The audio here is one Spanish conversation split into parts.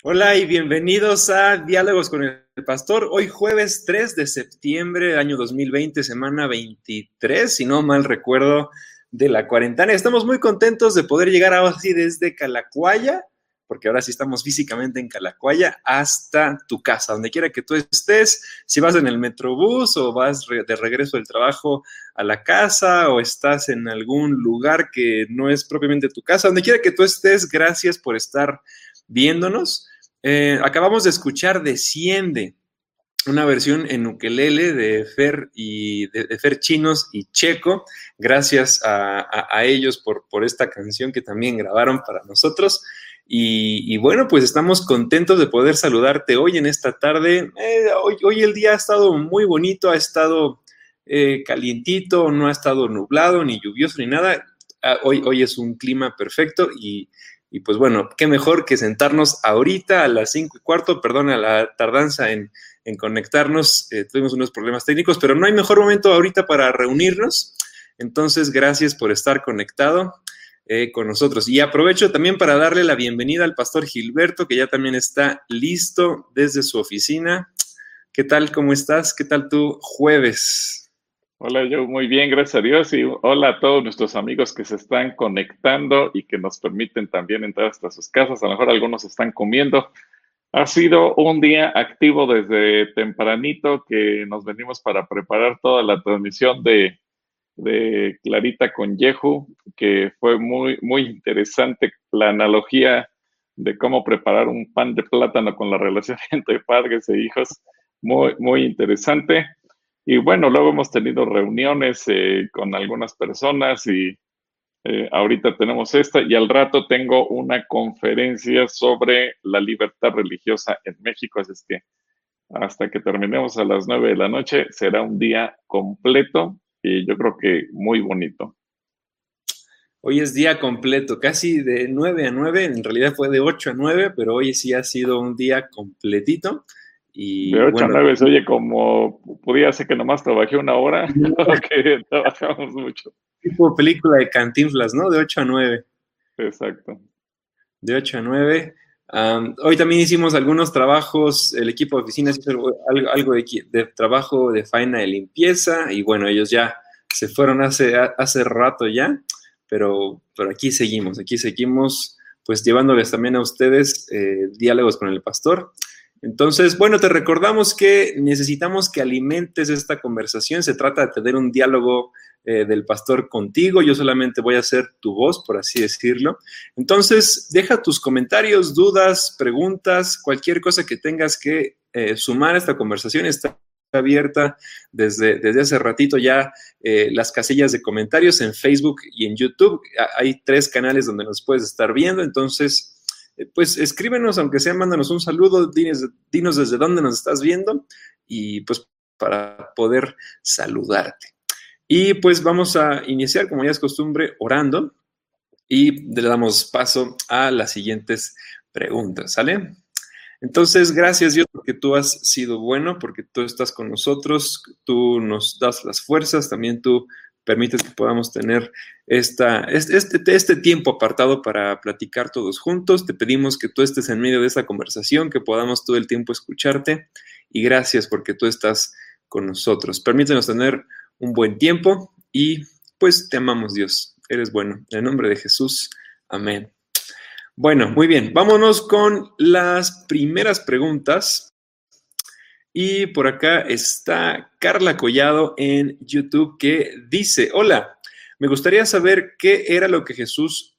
Hola y bienvenidos a Diálogos con el Pastor. Hoy jueves 3 de septiembre, año 2020, semana 23, si no mal recuerdo, de la cuarentena. Estamos muy contentos de poder llegar ahora sí desde Calacuaya, porque ahora sí estamos físicamente en Calacuaya, hasta tu casa, donde quiera que tú estés. Si vas en el Metrobús o vas de regreso del trabajo a la casa o estás en algún lugar que no es propiamente tu casa, donde quiera que tú estés, gracias por estar viéndonos. Acabamos de escuchar Desciende, una versión en ukelele de Fer y de Fer Chinos y Checo. Gracias a ellos por esta canción que también grabaron para nosotros. Y bueno, pues estamos contentos de poder saludarte hoy en esta tarde. Hoy el día ha estado muy bonito, ha estado calientito, no ha estado nublado, ni lluvioso, ni nada. Hoy es un clima perfecto y pues bueno, qué mejor que sentarnos ahorita a las 5:15, perdona la tardanza en conectarnos. Tuvimos unos problemas técnicos, pero no hay mejor momento ahorita para reunirnos. Entonces, gracias por estar conectado con nosotros. Y aprovecho también para darle la bienvenida al pastor Gilberto, que ya también está listo desde su oficina. ¿Qué tal? ¿Cómo estás? ¿Qué tal tu jueves? Hola, yo muy bien, gracias a Dios, y hola a todos nuestros amigos que se están conectando y que nos permiten también entrar hasta sus casas. A lo mejor algunos están comiendo. Ha sido un día activo desde tempranito que nos venimos para preparar toda la transmisión de Clarita con Yehu, que fue muy interesante la analogía de cómo preparar un pan de plátano con la relación entre padres e hijos. Muy interesante. Y bueno, luego hemos tenido reuniones con algunas personas y ahorita tenemos esta y al rato tengo una conferencia sobre la libertad religiosa en México, así es que hasta que terminemos a las 9 de la noche será un día completo y yo creo que muy bonito. Hoy es día completo, casi de 9 a 9. En realidad fue de 8 a 9, pero hoy sí ha sido un día completito. De Y 8 a bueno, 9 se oye como, podría ser que nomás trabajé una hora, o que trabajamos mucho. tipo película de Cantinflas, ¿no? De 8 a 9. Exacto. De 8 a 9. Hoy también hicimos algunos trabajos, el equipo de oficinas hizo algo de trabajo de faena de limpieza y bueno, ellos ya se fueron hace rato ya, pero aquí seguimos pues llevándoles también a ustedes diálogos con el pastor. Entonces, bueno, te recordamos que necesitamos que alimentes esta conversación. Se trata de tener un diálogo del pastor contigo. Yo solamente voy a ser tu voz, por así decirlo. Entonces, deja tus comentarios, dudas, preguntas, cualquier cosa que tengas que sumar a esta conversación. Está abierta desde hace ratito ya las casillas de comentarios en Facebook y en YouTube. Hay 3 canales donde nos puedes estar viendo. Entonces, pues escríbenos, aunque sea, mándanos un saludo, dinos desde dónde nos estás viendo y pues para poder saludarte. Y pues vamos a iniciar, como ya es costumbre, orando y le damos paso a las siguientes preguntas, ¿sale? Entonces, gracias Dios porque tú has sido bueno, porque tú estás con nosotros, tú nos das las fuerzas, también tú permites que podamos tener este tiempo apartado para platicar todos juntos. Te pedimos que tú estés en medio de esta conversación, que podamos todo el tiempo escucharte y gracias porque tú estás con nosotros. Permítenos tener un buen tiempo y pues te amamos Dios, eres bueno. En el nombre de Jesús, amén. Bueno, muy bien, vámonos con las primeras preguntas. Y por acá está Carla Collado en YouTube que dice, hola, me gustaría saber qué era lo que Jesús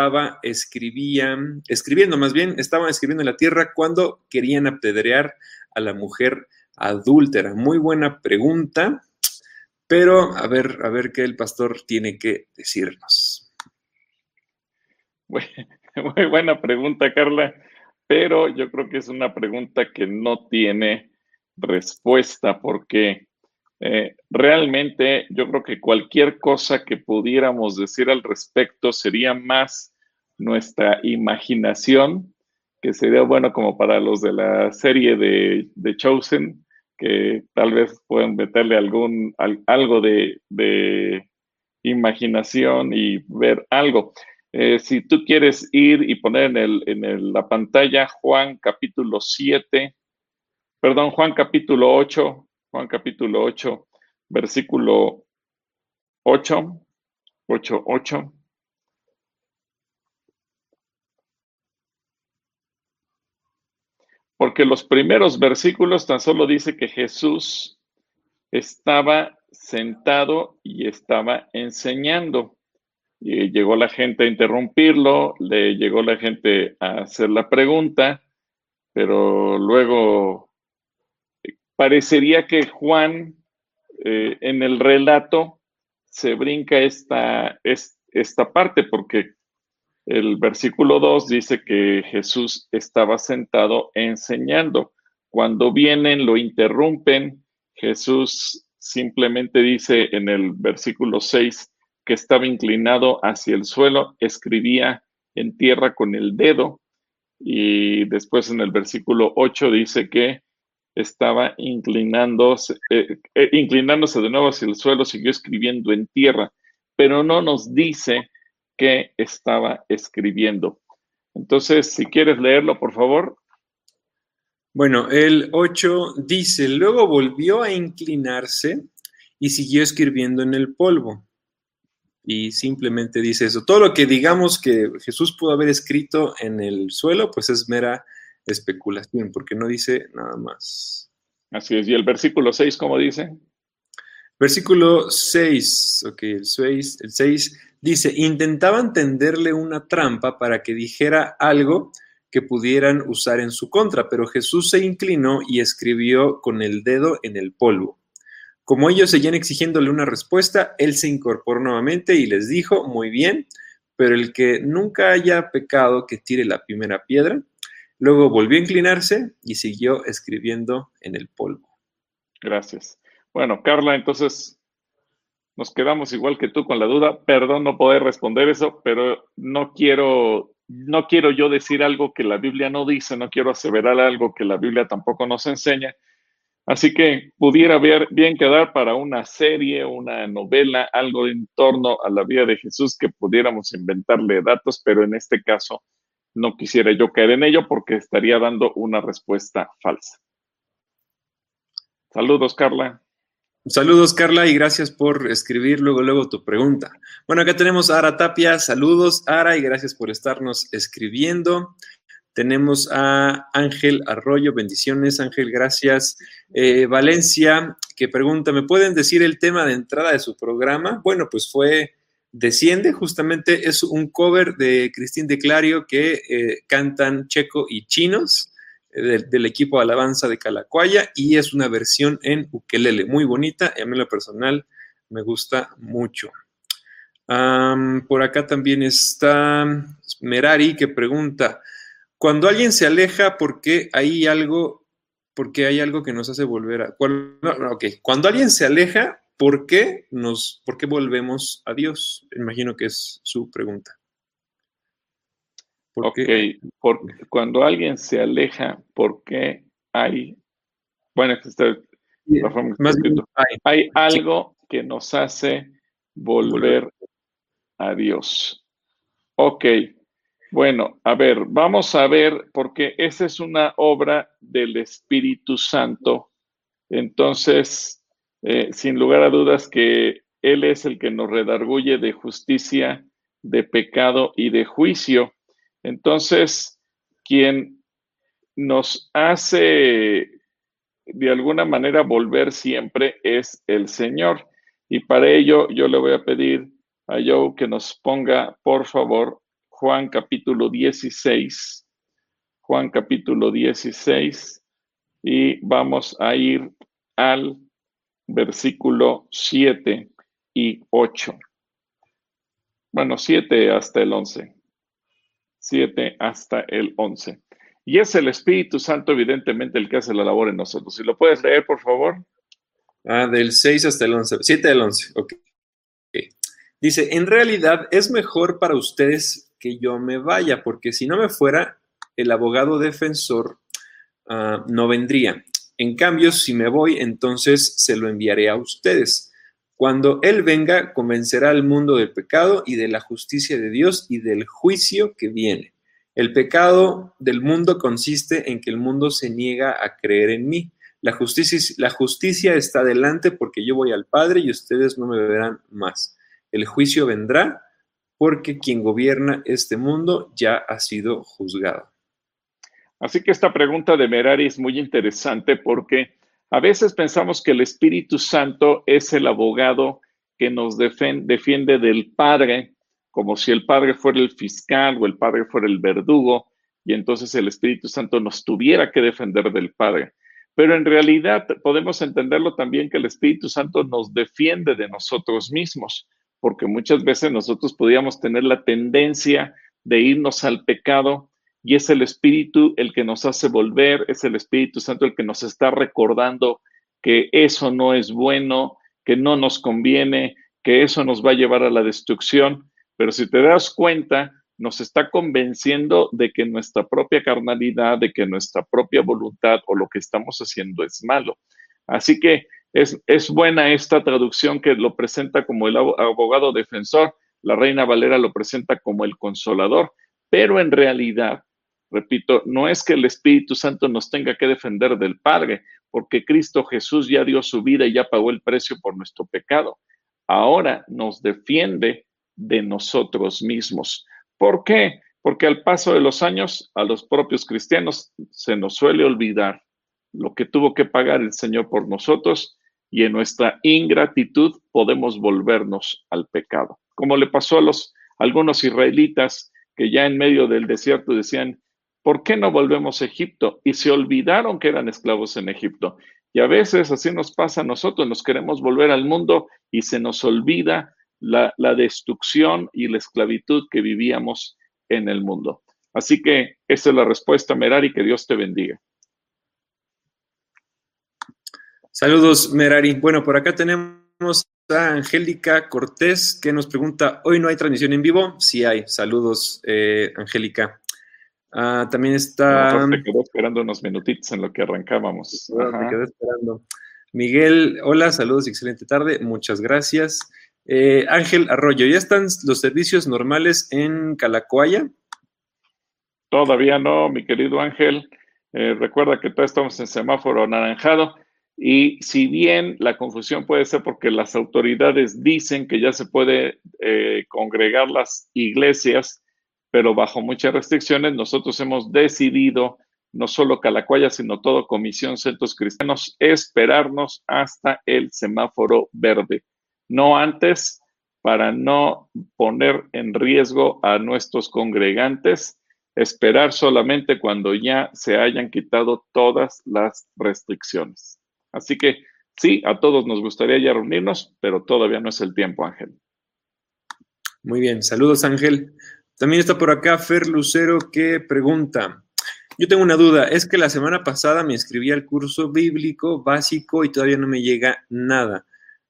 estaban escribiendo en la tierra cuando querían apedrear a la mujer adúltera. Muy buena pregunta, pero a ver qué el pastor tiene que decirnos. Muy, muy buena pregunta, Carla, pero yo creo que es una pregunta que no tiene respuesta porque realmente yo creo que cualquier cosa que pudiéramos decir al respecto sería más nuestra imaginación, que sería bueno como para los de la serie de Chosen, que tal vez puedan meterle algo de imaginación y ver algo. Si tú quieres ir y poner la pantalla Juan capítulo 8, versículo 8, 8. Porque los primeros versículos tan solo dice que Jesús estaba sentado y estaba enseñando. Y llegó la gente a interrumpirlo, le llegó la gente a hacer la pregunta, pero luego parecería que Juan en el relato se brinca esta parte, porque el versículo 2 dice que Jesús estaba sentado enseñando. Cuando vienen, lo interrumpen, Jesús simplemente dice en el versículo 6 que estaba inclinado hacia el suelo, escribía en tierra con el dedo, y después en el versículo 8 dice que estaba inclinándose de nuevo hacia el suelo, siguió escribiendo en tierra, pero no nos dice que estaba escribiendo. Entonces, si quieres leerlo, por favor. Bueno, el 8 dice, luego volvió a inclinarse y siguió escribiendo en el polvo. Y simplemente dice eso. Todo lo que digamos que Jesús pudo haber escrito en el suelo, pues es mera especulación, porque no dice nada más. Así es. ¿Y el versículo 6 cómo dice? Versículo 6, ok, el 6 dice, intentaban tenderle una trampa para que dijera algo que pudieran usar en su contra, pero Jesús se inclinó y escribió con el dedo en el polvo. Como ellos seguían exigiéndole una respuesta, él se incorporó nuevamente y les dijo, muy bien, pero el que nunca haya pecado, que tire la primera piedra. Luego volvió a inclinarse y siguió escribiendo en el polvo. Gracias. Bueno, Carla, entonces nos quedamos igual que tú con la duda. Perdón no poder responder eso, pero no quiero yo decir algo que la Biblia no dice, no quiero aseverar algo que la Biblia tampoco nos enseña. Así que pudiera bien quedar para una serie, una novela, algo en torno a la vida de Jesús que pudiéramos inventarle datos, pero en este caso no quisiera yo caer en ello porque estaría dando una respuesta falsa. Saludos, Carla. Saludos, Carla, y gracias por escribir luego tu pregunta. Bueno, acá tenemos a Ara Tapia. Saludos, Ara, y gracias por estarnos escribiendo. Tenemos a Ángel Arroyo, bendiciones, Ángel, gracias. Valencia, que pregunta, ¿me pueden decir el tema de entrada de su programa? Bueno, pues fue Desciende, justamente es un cover de Cristín de Clario que cantan Checo y Chinos, del equipo de alabanza de Calacuaya, y es una versión en ukelele, muy bonita, y a mí en lo personal me gusta mucho. Por acá también está Merari, que pregunta, cuando alguien se aleja, ¿por qué hay algo que nos hace volver a... Cuando alguien se aleja, ¿por qué volvemos a Dios? Imagino que es su pregunta. Cuando alguien se aleja, ¿por qué hay... Bueno, hay algo que nos hace volver a Dios. Ok. Bueno, a ver, vamos a ver, porque esa es una obra del Espíritu Santo. Entonces, sin lugar a dudas que Él es el que nos redarguye de justicia, de pecado y de juicio. Entonces, quien nos hace de alguna manera volver siempre es el Señor. Y para ello yo le voy a pedir a Joe que nos ponga, por favor, Juan capítulo 16, y vamos a ir al versículo 7 y 8. Bueno, 7 hasta el 11. 7 hasta el 11. Y es el Espíritu Santo, evidentemente, el que hace la labor en nosotros. Si lo puedes leer, por favor. Del 6 hasta el 11. 7 al 11, ok. Dice, en realidad es mejor para ustedes que yo me vaya, porque si no me fuera, el abogado defensor no vendría. En cambio, si me voy, entonces se lo enviaré a ustedes. Cuando Él venga, convencerá al mundo del pecado y de la justicia de Dios y del juicio que viene. El pecado del mundo consiste en que el mundo se niega a creer en mí. La justicia está delante porque yo voy al Padre y ustedes no me verán más. El juicio vendrá porque quien gobierna este mundo ya ha sido juzgado. Así que esta pregunta de Merari es muy interesante porque a veces pensamos que el Espíritu Santo es el abogado que nos defiende del Padre, como si el Padre fuera el fiscal o el Padre fuera el verdugo, y entonces el Espíritu Santo nos tuviera que defender del Padre. Pero en realidad podemos entenderlo también que el Espíritu Santo nos defiende de nosotros mismos, porque muchas veces nosotros podríamos tener la tendencia de irnos al pecado, y es el Espíritu el que nos hace volver, es el Espíritu Santo el que nos está recordando que eso no es bueno, que no nos conviene, que eso nos va a llevar a la destrucción. Pero si te das cuenta, nos está convenciendo de que nuestra propia carnalidad, de que nuestra propia voluntad o lo que estamos haciendo es malo. Así que es buena esta traducción que lo presenta como el abogado defensor. La Reina Valera lo presenta como el consolador, pero en realidad, repito, no es que el Espíritu Santo nos tenga que defender del Padre, porque Cristo Jesús ya dio su vida y ya pagó el precio por nuestro pecado. Ahora nos defiende de nosotros mismos. ¿Por qué? Porque al paso de los años, a los propios cristianos se nos suele olvidar lo que tuvo que pagar el Señor por nosotros, y en nuestra ingratitud podemos volvernos al pecado. Como le pasó a algunos israelitas que ya en medio del desierto decían, ¿por qué no volvemos a Egipto? Y se olvidaron que eran esclavos en Egipto. Y a veces así nos pasa a nosotros, nos queremos volver al mundo y se nos olvida la destrucción y la esclavitud que vivíamos en el mundo. Así que esa es la respuesta, Merari, que Dios te bendiga. Saludos, Merari. Bueno, por acá tenemos a Angélica Cortés que nos pregunta, ¿hoy no hay transmisión en vivo? Sí hay. Saludos, Angélica. También está... Me quedó esperando unos minutitos en lo que arrancábamos. Me quedé esperando. Miguel, hola, saludos, excelente tarde, muchas gracias. Ángel Arroyo, ¿ya están los servicios normales en Calacoaya? Todavía no, mi querido Ángel. Recuerda que todavía estamos en semáforo anaranjado, y si bien la confusión puede ser porque las autoridades dicen que ya se puede congregar las iglesias, pero bajo muchas restricciones, nosotros hemos decidido, no solo Calacoaya, sino todo Comisión Centros Cristianos, esperarnos hasta el semáforo verde, no antes, para no poner en riesgo a nuestros congregantes, esperar solamente cuando ya se hayan quitado todas las restricciones. Así que sí, a todos nos gustaría ya reunirnos, pero todavía no es el tiempo, Ángel. Muy bien, saludos, Ángel. También está por acá Fer Lucero que pregunta, yo tengo una duda, es que la semana pasada me inscribí al curso bíblico básico y todavía no me llega nada.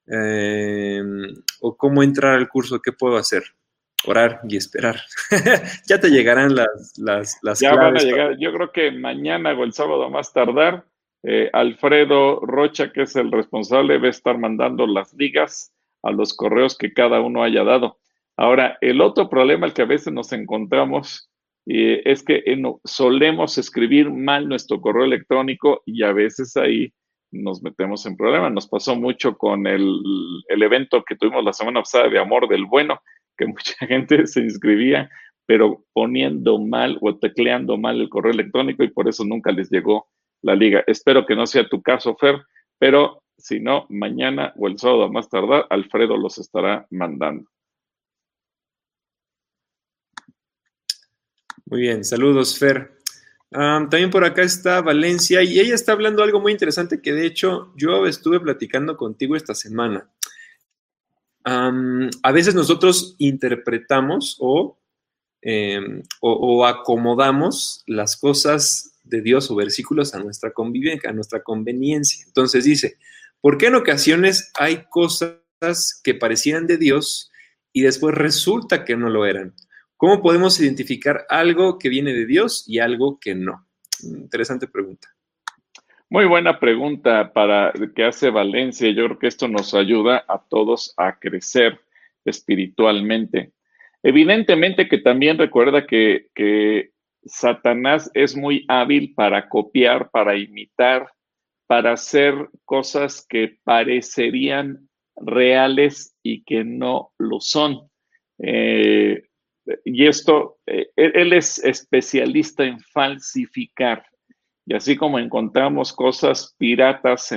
O cómo entrar al curso, ¿qué puedo hacer? Orar y esperar. Ya te llegarán las ya claves. Van a llegar, yo creo que mañana o el sábado más tardar, Alfredo Rocha, que es el responsable, va a estar mandando las ligas a los correos que cada uno haya dado. Ahora, el otro problema al que a veces nos encontramos es que solemos escribir mal nuestro correo electrónico y a veces ahí nos metemos en problemas. Nos pasó mucho con el evento que tuvimos la semana pasada de Amor del Bueno, que mucha gente se inscribía, pero poniendo mal o tecleando mal el correo electrónico, y por eso nunca les llegó la liga. Espero que no sea tu caso, Fer, pero si no, mañana o el sábado más tardar, Alfredo los estará mandando. Muy bien, saludos, Fer. También por acá está Valencia y ella está hablando algo muy interesante que de hecho yo estuve platicando contigo esta semana. A veces nosotros interpretamos o acomodamos las cosas de Dios o versículos a nuestra conveniencia. Entonces dice, ¿por qué en ocasiones hay cosas que parecían de Dios y después resulta que no lo eran? ¿Cómo podemos identificar algo que viene de Dios y algo que no? Interesante pregunta. Muy buena pregunta para que hace Valencia. Yo creo que esto nos ayuda a todos a crecer espiritualmente. Evidentemente que también recuerda que Satanás es muy hábil para copiar, para imitar, para hacer cosas que parecerían reales y que no lo son. Eh, y esto, él es especialista en falsificar. Y así como encontramos cosas piratas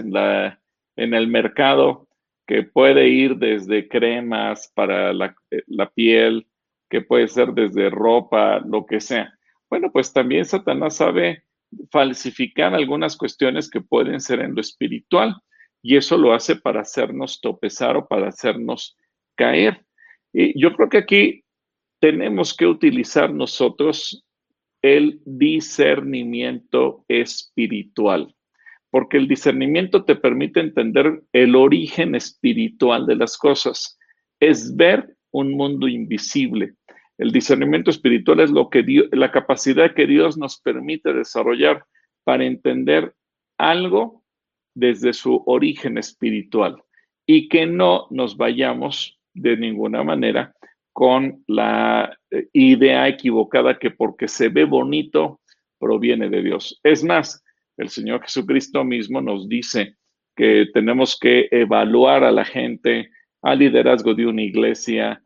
en el mercado, que puede ir desde cremas para la piel, que puede ser desde ropa, lo que sea. Bueno, pues también Satanás sabe falsificar algunas cuestiones que pueden ser en lo espiritual, y eso lo hace para hacernos tropezar o para hacernos caer. Y yo creo que aquí tenemos que utilizar nosotros el discernimiento espiritual, porque el discernimiento te permite entender el origen espiritual de las cosas, es ver un mundo invisible. El discernimiento espiritual es la capacidad que Dios nos permite desarrollar para entender algo desde su origen espiritual y que no nos vayamos de ninguna manera con la idea equivocada que porque se ve bonito proviene de Dios. Es más, el Señor Jesucristo mismo nos dice que tenemos que evaluar a la gente, al liderazgo de una iglesia,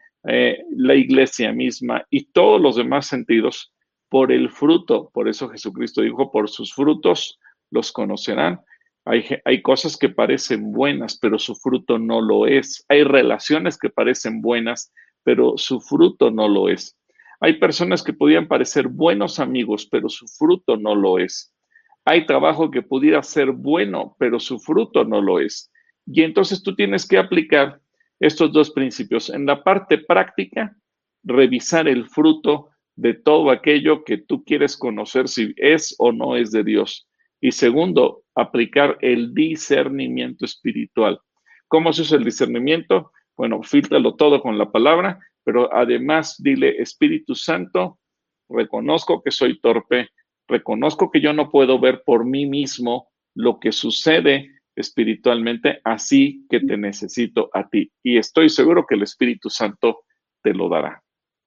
la iglesia misma y todos los demás sentidos por el fruto. Por eso Jesucristo dijo, por sus frutos los conocerán. Hay cosas que parecen buenas, pero su fruto no lo es. Hay relaciones que parecen buenas, pero su fruto no lo es. Hay personas que podrían parecer buenos amigos, pero su fruto no lo es. Hay trabajo que pudiera ser bueno, pero su fruto no lo es. Y entonces tú tienes que aplicar estos dos principios. En la parte práctica, revisar el fruto de todo aquello que tú quieres conocer si es o no es de Dios. Y segundo, aplicar el discernimiento espiritual. ¿Cómo se usa el discernimiento? Bueno, fíltralo todo con la palabra, pero además dile, Espíritu Santo, reconozco que soy torpe, reconozco que yo no puedo ver por mí mismo lo que sucede espiritualmente, así que te necesito a ti. Y estoy seguro que el Espíritu Santo te lo dará.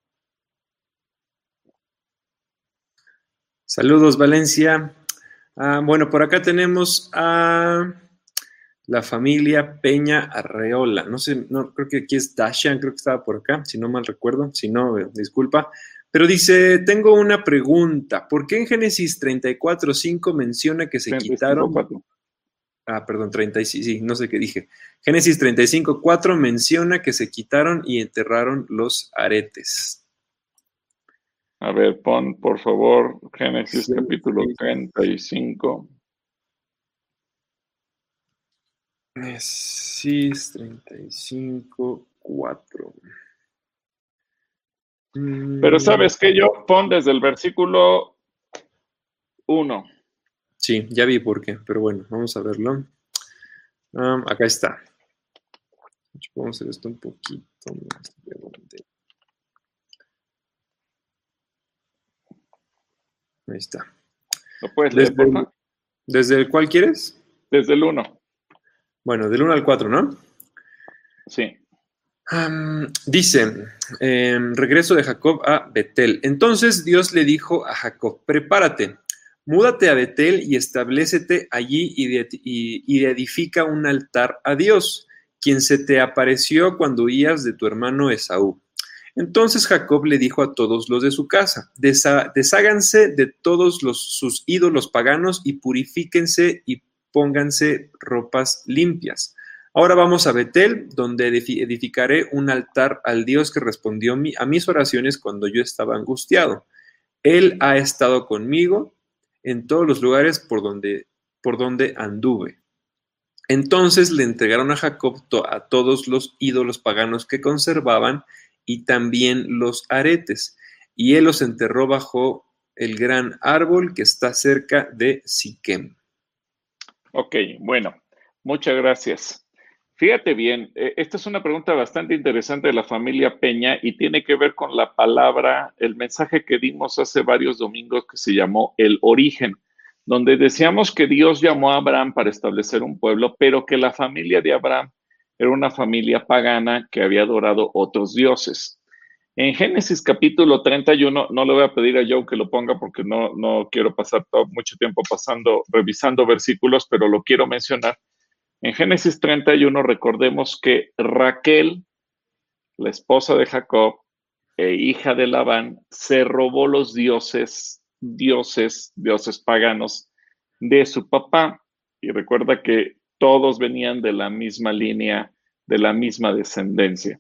Saludos, Valencia. Bueno, por acá tenemos a la familia Peña Arreola. No sé, no, creo que aquí es Dashan, creo que estaba por acá, si no mal recuerdo. Si no, disculpa. Pero dice, tengo una pregunta. ¿Por qué en Génesis 34:5 menciona que se quitaron... perdón, 35, sí, no sé qué dije. Génesis 35:4 menciona que se quitaron y enterraron los aretes. A ver, pon, por favor, Génesis capítulo 35. Génesis 35:4. Pero ¿sabes qué? Yo pon desde el versículo 1. Sí, ya vi por qué, pero bueno, vamos a verlo. Acá está. Vamos a hacer esto un poquito más grande. Ahí está. ¿Lo puedes leer, por favor? ¿Desde el cuál quieres? Desde el 1. Bueno, del 1 al 4, ¿no? Sí. Dice, regreso de Jacob a Betel. Entonces Dios le dijo a Jacob, prepárate, múdate a Betel y establécete allí y edifica un altar a Dios, quien se te apareció cuando huías de tu hermano Esaú. Entonces Jacob le dijo a todos los de su casa, desháganse de todos sus ídolos paganos y purifíquense y pónganse ropas limpias. Ahora vamos a Betel, donde edificaré un altar al Dios que respondió a mis oraciones cuando yo estaba angustiado. Él ha estado conmigo en todos los lugares por donde anduve. Entonces le entregaron a Jacob a todos los ídolos paganos que conservaban y también los aretes, y él los enterró bajo el gran árbol que está cerca de Siquem. Ok, bueno, muchas gracias. Fíjate bien, esta es una pregunta bastante interesante de la familia Peña y tiene que ver con la palabra, el mensaje que dimos hace varios domingos que se llamó el origen. donde decíamos que Dios llamó a Abraham para establecer un pueblo, pero que la familia de Abraham era una familia pagana que había adorado otros dioses. En Génesis capítulo 31, no le voy a pedir a Joe que lo ponga porque no quiero pasar mucho tiempo revisando versículos, pero lo quiero mencionar. En Génesis 31 recordemos que Raquel, la esposa de Jacob e hija de Labán, se robó los dioses paganos de su papá. Y recuerda que todos venían de la misma línea, de la misma descendencia.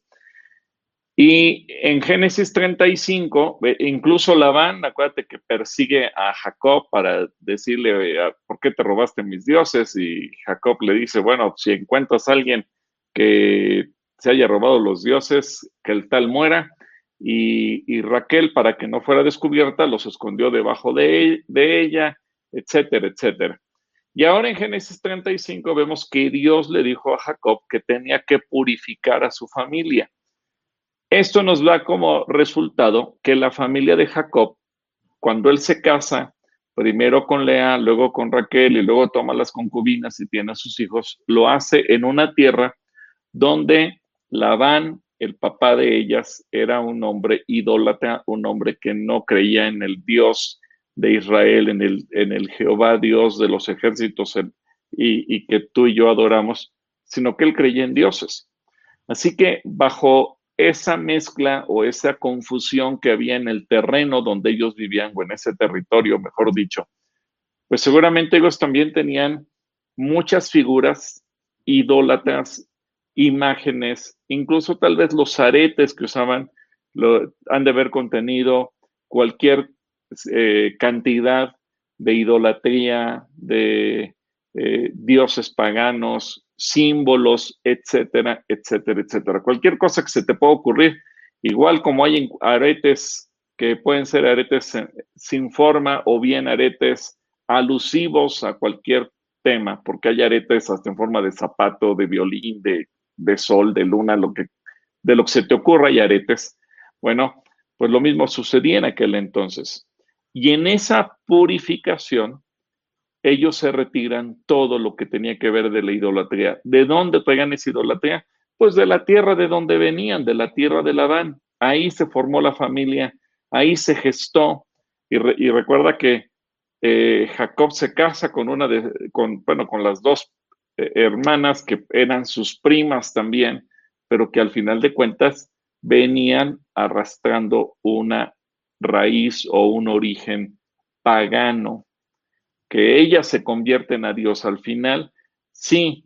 Y en Génesis 35, incluso Labán, acuérdate que persigue a Jacob para decirle, ¿por qué te robaste mis dioses? Y Jacob le dice, bueno, si encuentras a alguien que se haya robado los dioses, que el tal muera. Y Raquel, para que no fuera descubierta, los escondió debajo de ella, etcétera, etcétera. Y ahora en Génesis 35 vemos que Dios le dijo a Jacob que tenía que purificar a su familia. Esto nos da como resultado que la familia de Jacob, cuando él se casa, primero con Lea, luego con Raquel y luego toma las concubinas y tiene a sus hijos, lo hace en una tierra donde Labán, el papá de ellas, era un hombre idólatra, un hombre que no creía en el Dios de Israel, en el Jehová Dios de los ejércitos y que tú y yo adoramos, sino que él creía en dioses. Así que bajo esa mezcla o esa confusión que había en el terreno donde ellos vivían, o en ese territorio, mejor dicho, pues seguramente ellos también tenían muchas figuras idólatras, imágenes, incluso tal vez los aretes que usaban han de haber contenido cualquier cantidad de idolatría, de dioses paganos, símbolos, etcétera, etcétera, etcétera. Cualquier cosa que se te pueda ocurrir, igual como hay aretes que pueden ser aretes sin forma o bien aretes alusivos a cualquier tema, porque hay aretes hasta en forma de zapato, de violín, de sol, de luna, de lo que se te ocurra hay aretes. Bueno, pues lo mismo sucedía en aquel entonces. Y en esa purificación, ellos se retiran todo lo que tenía que ver de la idolatría. ¿De dónde traían esa idolatría? Pues de la tierra de donde venían, de la tierra de Labán. Ahí se formó la familia, ahí se gestó. Y recuerda que Jacob se casa con con las dos hermanas que eran sus primas también, pero que al final de cuentas venían arrastrando una raíz o un origen pagano. Que ellas se convierten a Dios al final, sí,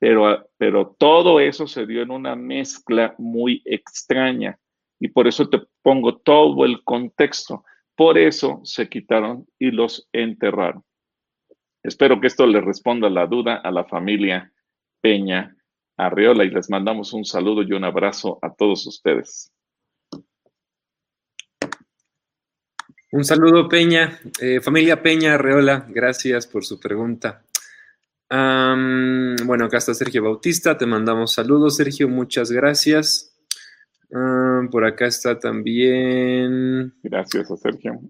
pero todo eso se dio en una mezcla muy extraña y por eso te pongo todo el contexto. Por eso se quitaron y los enterraron. Espero que esto le responda la duda a la familia Peña Arreola y les mandamos un saludo y un abrazo a todos ustedes. Un saludo, Peña. Familia Peña Arreola, gracias por su pregunta. Bueno, acá está Sergio Bautista, te mandamos saludos, Sergio, muchas gracias. Por acá está también. Gracias a Sergio.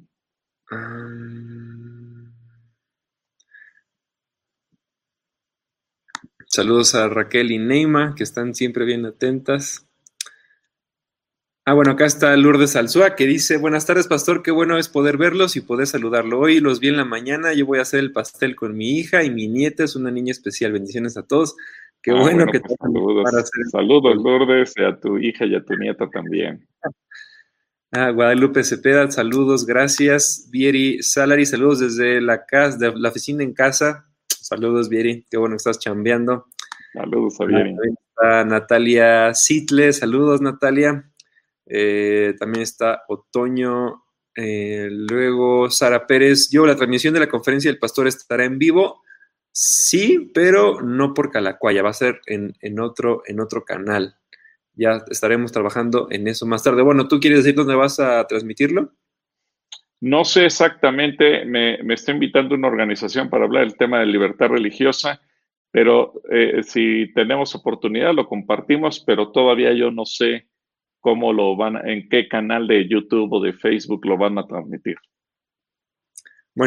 Saludos a Raquel y Neima, que están siempre bien atentas. Bueno, acá está Lourdes Alzúa, que dice, buenas tardes, pastor, qué bueno es poder verlos y poder saludarlo. Hoy los vi en la mañana, yo voy a hacer el pastel con mi hija y mi nieta, es una niña especial. Bendiciones a todos. Qué bueno que pues saludos, Lourdes, a tu hija y a tu nieta también. Guadalupe Cepeda, saludos, gracias. Vieri Salari, saludos desde la casa, de la oficina en casa. Saludos, Vieri, qué bueno que estás chambeando. Saludos a Vieri. Está Natalia Sitle, saludos, Natalia. También está Otoño. Luego Sara Pérez. La transmisión de la conferencia del pastor estará en vivo. Sí, pero no por Calacuaya, va a ser en otro canal. Ya estaremos trabajando en eso más tarde. Bueno, ¿tú quieres decir dónde vas a transmitirlo? No sé exactamente, me está invitando una organización para hablar del tema de libertad religiosa, pero si tenemos oportunidad lo compartimos, pero todavía yo no sé cómo en qué canal de YouTube o de Facebook lo van a transmitir. Bueno,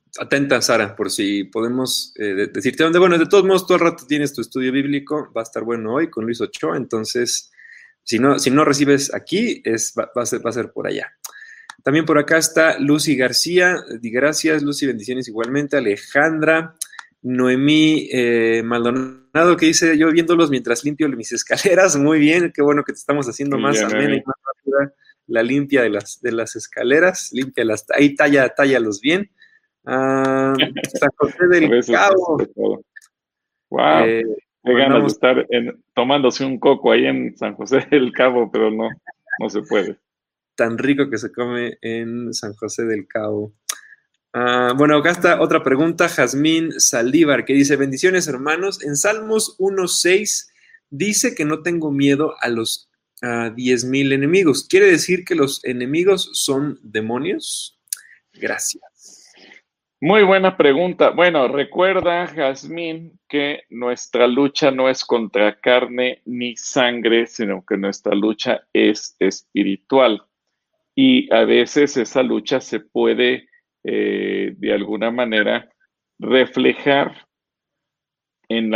Atenta, Sara, por si podemos decirte dónde. Bueno, de todos modos, todo el rato tienes tu estudio bíblico, va a estar bueno hoy con Luis Ochoa, entonces, si no recibes aquí, va a ser por allá. También por acá está Lucy García, gracias, Lucy, bendiciones igualmente. Alejandra, Noemí Maldonado, que dice, yo viéndolos mientras limpio mis escaleras, muy bien, qué bueno que te estamos haciendo Muy más bien, amena y más rápida la limpia de las escaleras, límpialas, ahí tállalos bien. San José A del veces Cabo. Wow, qué ganas de Mandamos estar tomándose un coco ahí en San José del Cabo, pero no se puede. tan rico que se come en San José del Cabo. Bueno, acá está otra pregunta, Jazmín Saldívar, que dice, bendiciones hermanos, en Salmos 1:6 dice que no tengo miedo a los 10,000 enemigos. ¿Quiere decir que los enemigos son demonios? Gracias. Muy buena pregunta. Bueno, recuerda, Jazmín, que nuestra lucha no es contra carne ni sangre, sino que nuestra lucha es espiritual. Y a veces esa lucha se puede, de alguna manera, reflejar en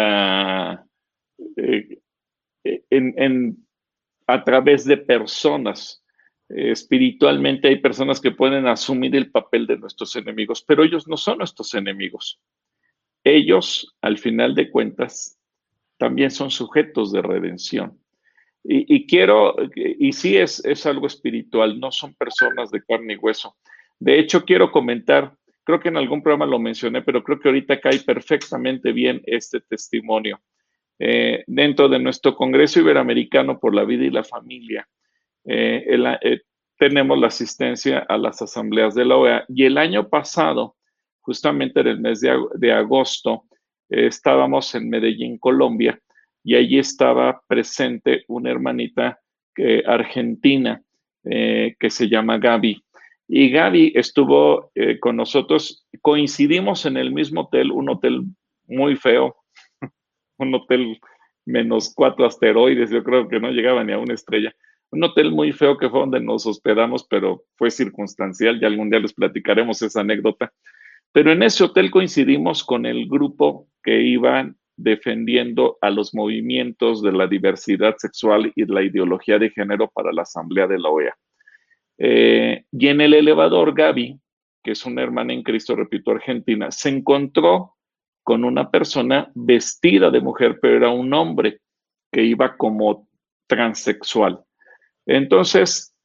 a través de personas. Espiritualmente hay personas que pueden asumir el papel de nuestros enemigos, pero ellos no son nuestros enemigos. Ellos, al final de cuentas, también son sujetos de redención. Y sí es algo espiritual, no son personas de carne y hueso. De hecho, quiero comentar, creo que en algún programa lo mencioné, pero creo que ahorita cae perfectamente bien este testimonio. Dentro de nuestro Congreso Iberoamericano por la Vida y la Familia, tenemos la asistencia a las asambleas de la OEA. Y el año pasado, justamente en el mes de agosto, estábamos en Medellín, Colombia, y allí estaba presente una hermanita argentina que se llama Gaby. Y Gaby estuvo con nosotros, coincidimos en el mismo hotel, un hotel muy feo, un hotel -4 asteroides, yo creo que no llegaba ni a una estrella. Un hotel muy feo que fue donde nos hospedamos, pero fue circunstancial, ya algún día les platicaremos esa anécdota. Pero en ese hotel coincidimos con el grupo que iban defendiendo a los movimientos de la diversidad sexual y la ideología de género para la Asamblea de la OEA. Y en el elevador, Gaby, que es una hermana en Cristo, repito, argentina, se encontró con una persona vestida de mujer, pero era un hombre que iba como transexual. Entonces,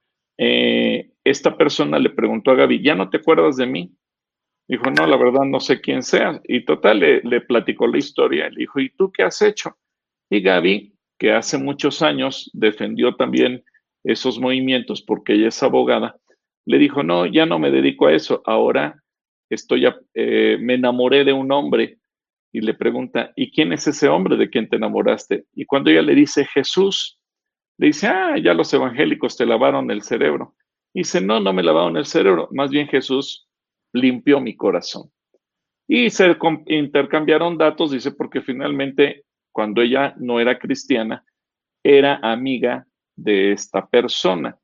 esta persona le preguntó a Gaby, ¿ya no te acuerdas de mí? Dijo, no, la verdad no sé quién sea. Y total, le platicó la historia. Le dijo, ¿y tú qué has hecho? Y Gaby, que hace muchos años defendió también esos movimientos porque ella es abogada, le dijo, no, ya no me dedico a eso. Ahora me enamoré de un hombre. Y le pregunta, ¿y quién es ese hombre de quien te enamoraste? Y cuando ella le dice Jesús, le dice, ya los evangélicos te lavaron el cerebro. Y dice, no me lavaron el cerebro. Más bien Jesús limpió mi corazón. Y se intercambiaron datos, dice, porque finalmente, cuando ella no era cristiana, era amiga de esta persona.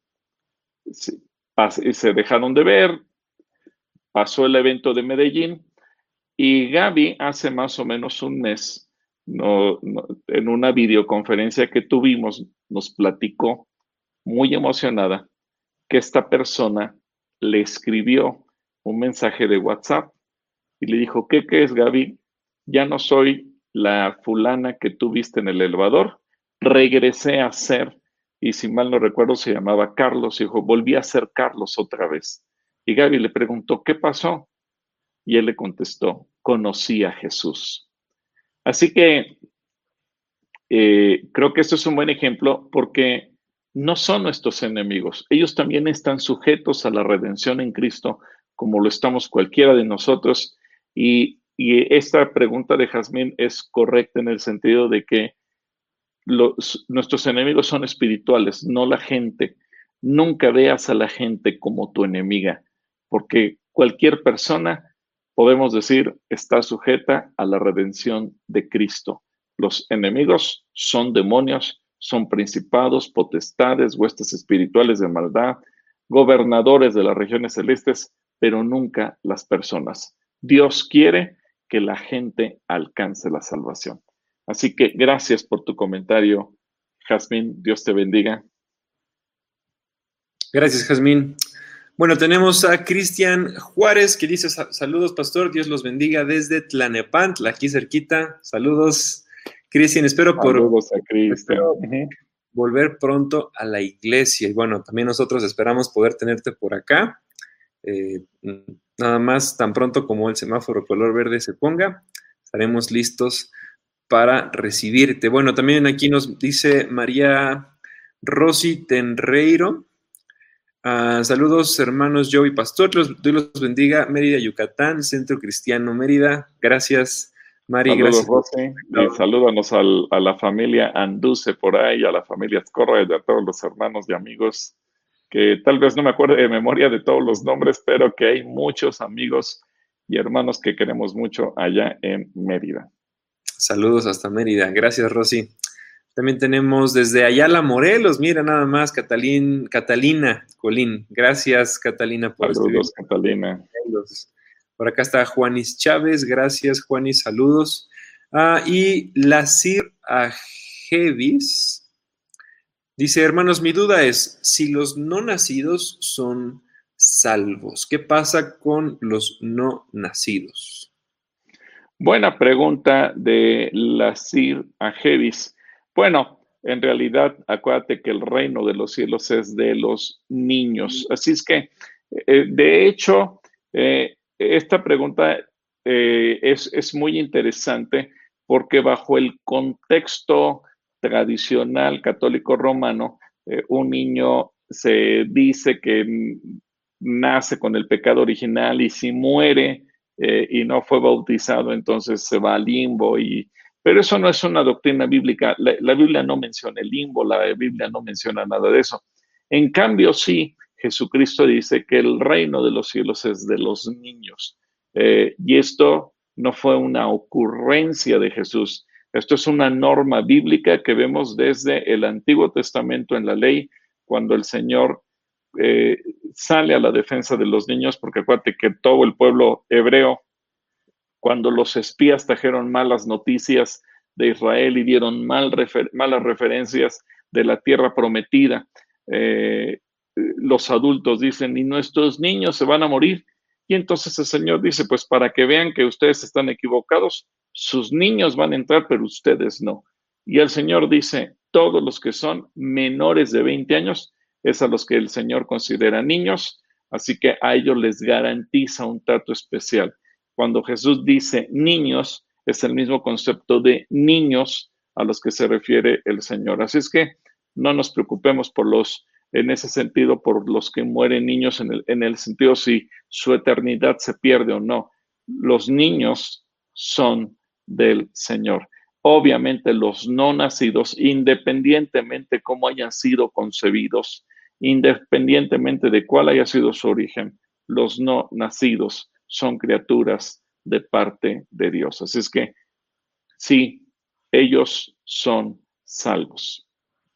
Y se dejaron de ver, pasó el evento de Medellín, y Gaby hace más o menos un mes, en una videoconferencia que tuvimos, nos platicó muy emocionada que esta persona le escribió un mensaje de WhatsApp y le dijo, ¿qué es, Gaby? Ya no soy la fulana que tú viste en el elevador, regresé a ser, y si mal no recuerdo se llamaba Carlos, y dijo, volví a ser Carlos otra vez. Y Gaby le preguntó, ¿qué pasó? Y él le contestó, conocí a Jesús. Así que creo que esto es un buen ejemplo porque no son nuestros enemigos. Ellos también están sujetos a la redención en Cristo, como lo estamos cualquiera de nosotros. Y esta pregunta de Jazmín es correcta en el sentido de que nuestros enemigos son espirituales, no la gente. Nunca veas a la gente como tu enemiga, porque cualquier persona, podemos decir, está sujeta a la redención de Cristo. Los enemigos son demonios, son principados, potestades, huestes espirituales de maldad, gobernadores de las regiones celestes, pero nunca las personas. Dios quiere que la gente alcance la salvación. Así que gracias por tu comentario, Jazmín. Dios te bendiga. Gracias, Jazmín. Bueno, tenemos a Cristian Juárez que dice, saludos, pastor, Dios los bendiga desde Tlanepantla, aquí cerquita. Saludos, Cristian, espero Saludos a Cristian. Volver pronto a la iglesia. Y bueno, también nosotros esperamos poder tenerte por acá. Nada más, tan pronto como el semáforo color verde se ponga, estaremos listos para recibirte. Bueno, también aquí nos dice María Rosy Tenreiro. Saludos, hermanos Joe y Pastor. Dios los bendiga. Mérida, Yucatán, Centro Cristiano Mérida. Gracias, Mari. Saludos, Gracias. Rosy. Y salúdanos a la familia Anduce por ahí, a la familia Azcorra y a todos los hermanos y amigos que tal vez no me acuerdo de memoria de todos los nombres, pero que hay muchos amigos y hermanos que queremos mucho allá en Mérida. Saludos hasta Mérida. Gracias, Rosy. También tenemos desde Ayala, Morelos, mira nada más, Catalina Colín. Gracias, Catalina, por saludos, Catalina. Por acá está Juanis Chávez, gracias, Juanis, saludos. Y Lacir Ajevis dice, hermanos, mi duda es, si los no nacidos son salvos, ¿qué pasa con los no nacidos? Buena pregunta de Lacir Ajevis. Bueno, en realidad, acuérdate que el reino de los cielos es de los niños. Así es que, de hecho, esta pregunta es muy interesante porque bajo el contexto tradicional católico romano, un niño se dice que nace con el pecado original y si muere y no fue bautizado, entonces se va al limbo pero eso no es una doctrina bíblica. La Biblia no menciona el limbo, la Biblia no menciona nada de eso. En cambio, sí, Jesucristo dice que el reino de los cielos es de los niños. Y esto no fue una ocurrencia de Jesús. Esto es una norma bíblica que vemos desde el Antiguo Testamento en la ley, cuando el Señor sale a la defensa de los niños, porque acuérdate que todo el pueblo hebreo, cuando los espías trajeron malas noticias de Israel y dieron malas referencias de la tierra prometida, los adultos dicen, y nuestros niños se van a morir. Y entonces el Señor dice, pues para que vean que ustedes están equivocados, sus niños van a entrar, pero ustedes no. Y el Señor dice, todos los que son menores de 20 años, es a los que el Señor considera niños, así que a ellos les garantiza un trato especial. Cuando Jesús dice niños, es el mismo concepto de niños a los que se refiere el Señor. Así es que no nos preocupemos en ese sentido, por los que mueren niños en el sentido si su eternidad se pierde o no. Los niños son del Señor. Obviamente los no nacidos, independientemente cómo hayan sido concebidos, independientemente de cuál haya sido su origen, los no nacidos son criaturas de parte de Dios. Así es que sí, ellos son salvos.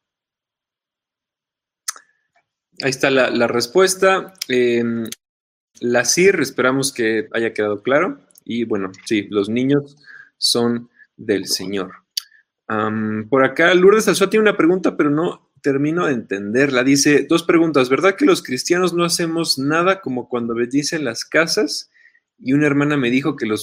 Ahí está la respuesta. La CIR, esperamos que haya quedado claro. Y bueno, sí, los niños son del Señor. Por acá, Lourdes Alzúa tiene una pregunta, pero no termino de entenderla. Dice, 2 preguntas. ¿Verdad que los cristianos no hacemos nada como cuando bendicen las casas? Y una hermana me dijo que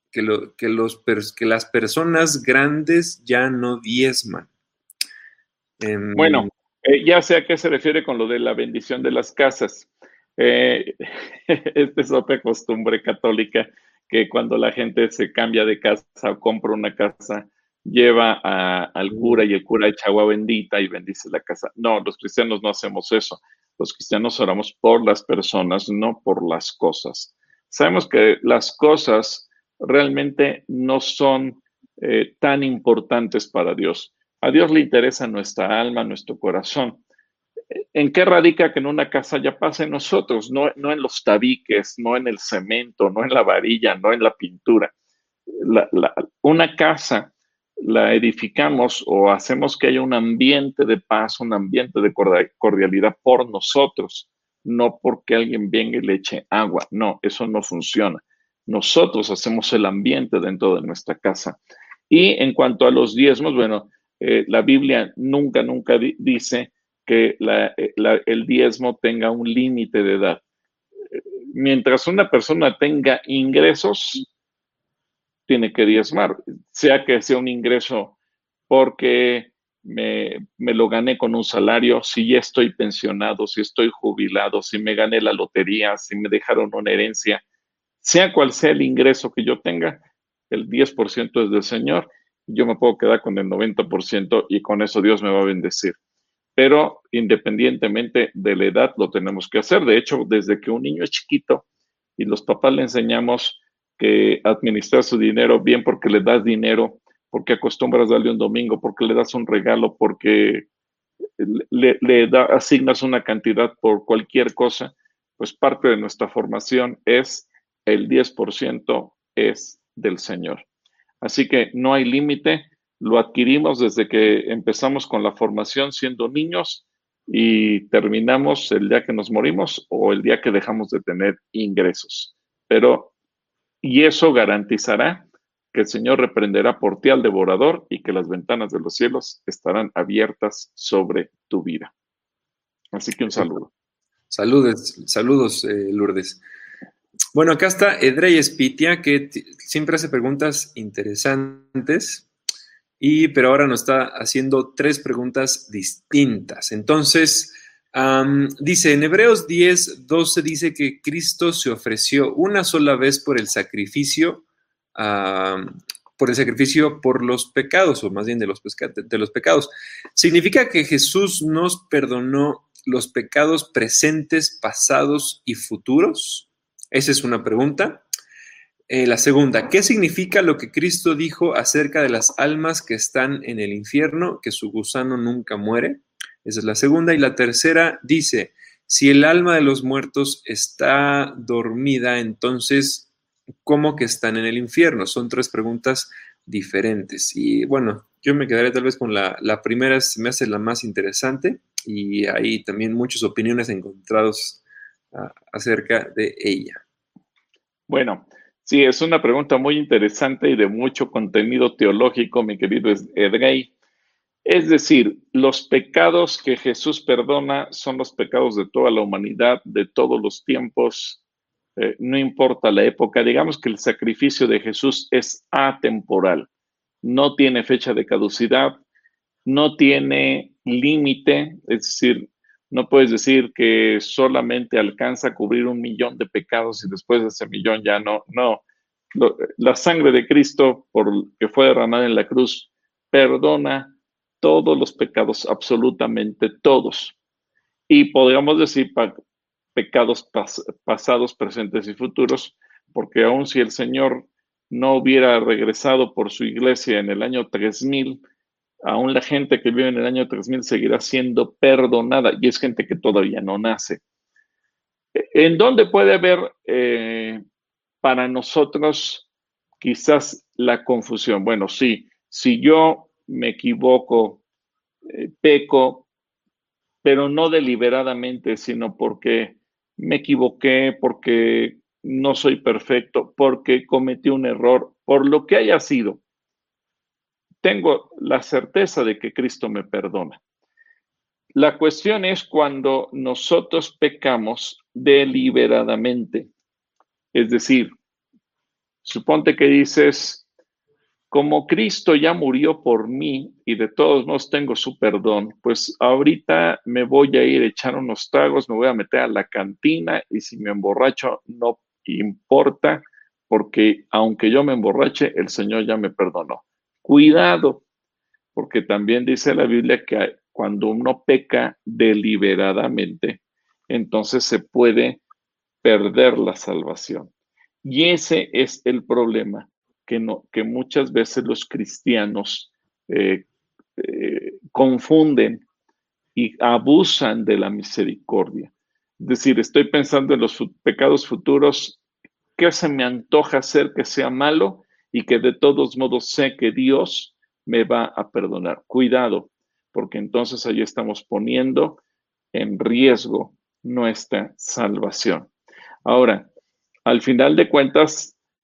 las personas grandes ya no diezman. Bueno, ya sé a qué se refiere con lo de la bendición de las casas. Esta es otra costumbre católica, que cuando la gente se cambia de casa o compra una casa, lleva al cura y el cura echa agua bendita y bendice la casa. No, los cristianos no hacemos eso. Los cristianos oramos por las personas, no por las cosas. Sabemos que las cosas realmente no son tan importantes para Dios. A Dios le interesa nuestra alma, nuestro corazón. ¿En qué radica que en una casa haya paz en nosotros? No en los tabiques, no en el cemento, no en la varilla, no en la pintura. Una casa la edificamos o hacemos que haya un ambiente de paz, un ambiente de cordialidad por nosotros, no porque alguien venga y le eche agua. No, eso no funciona. nosotros hacemos el ambiente dentro de nuestra casa. Y en cuanto a los diezmos, bueno, la Biblia nunca dice que el diezmo tenga un límite de edad. Mientras una persona tenga ingresos, tiene que diezmar, sea que sea un ingreso porque me lo gané con un salario, si ya estoy pensionado, si estoy jubilado, si me gané la lotería, si me dejaron una herencia, sea cual sea el ingreso que yo tenga, el 10% es del Señor, yo me puedo quedar con el 90% y con eso Dios me va a bendecir. Pero independientemente de la edad, lo tenemos que hacer. De hecho, desde que un niño es chiquito y los papás le enseñamos que administrar su dinero bien porque le das dinero, porque acostumbras darle un domingo, porque le das un regalo, porque asignas una cantidad por cualquier cosa, pues parte de nuestra formación es el 10% es del Señor. Así que no hay límite, lo adquirimos desde que empezamos con la formación siendo niños y terminamos el día que nos morimos o el día que dejamos de tener ingresos. Y eso garantizará que el Señor reprenderá por ti al devorador y que las ventanas de los cielos estarán abiertas sobre tu vida. Así que un saludo. Saludos, Lourdes. Bueno, acá está Edrey Espitia, que siempre hace preguntas interesantes, pero ahora nos está haciendo 3 preguntas distintas. Entonces, dice, en Hebreos 10:12 dice que Cristo se ofreció una sola vez por el sacrificio por los pecados, o más bien de los pecados. ¿Significa que Jesús nos perdonó los pecados presentes, pasados y futuros? Esa es una pregunta. La segunda, ¿qué significa lo que Cristo dijo acerca de las almas que están en el infierno, que su gusano nunca muere? Esa es la segunda. Y la tercera dice, si el alma de los muertos está dormida, entonces, ¿cómo que están en el infierno? Son 3 preguntas diferentes. Y bueno, yo me quedaré tal vez con la primera, se me hace la más interesante, y hay también muchas opiniones encontradas acerca de ella. Bueno, sí, es una pregunta muy interesante y de mucho contenido teológico, mi querido Edrey. Es decir, los pecados que Jesús perdona son los pecados de toda la humanidad, de todos los tiempos, no importa la época. Digamos que el sacrificio de Jesús es atemporal, no tiene fecha de caducidad, no tiene límite, es decir, no puedes decir que solamente alcanza a cubrir 1,000,000 de pecados y después de ese millón ya no. La sangre de Cristo, que fue derramada en la cruz, perdona todos los pecados, absolutamente todos. Y podríamos decir pecados pasados, presentes y futuros, porque aun si el Señor no hubiera regresado por su iglesia en el año 3000, aún la gente que vive en el año 3000 seguirá siendo perdonada, y es gente que todavía no nace. ¿En dónde puede haber para nosotros quizás la confusión? Bueno, sí, si yo me equivoco, peco, pero no deliberadamente, sino porque me equivoqué, porque no soy perfecto, porque cometí un error, por lo que haya sido, tengo la certeza de que Cristo me perdona. La cuestión es cuando nosotros pecamos deliberadamente. Es decir, suponte que dices, como Cristo ya murió por mí y de todos modos tengo su perdón, pues ahorita me voy a ir a echar unos tragos, me voy a meter a la cantina y si me emborracho no importa, porque aunque yo me emborrache, el Señor ya me perdonó. Cuidado, porque también dice la Biblia que cuando uno peca deliberadamente, entonces se puede perder la salvación. Y ese es el problema, que muchas veces los cristianos confunden y abusan de la misericordia. Es decir, estoy pensando en los pecados futuros, ¿qué se me antoja hacer que sea malo y que de todos modos sé que Dios me va a perdonar? Cuidado, porque entonces ahí estamos poniendo en riesgo nuestra salvación. Ahora, al final de cuentas,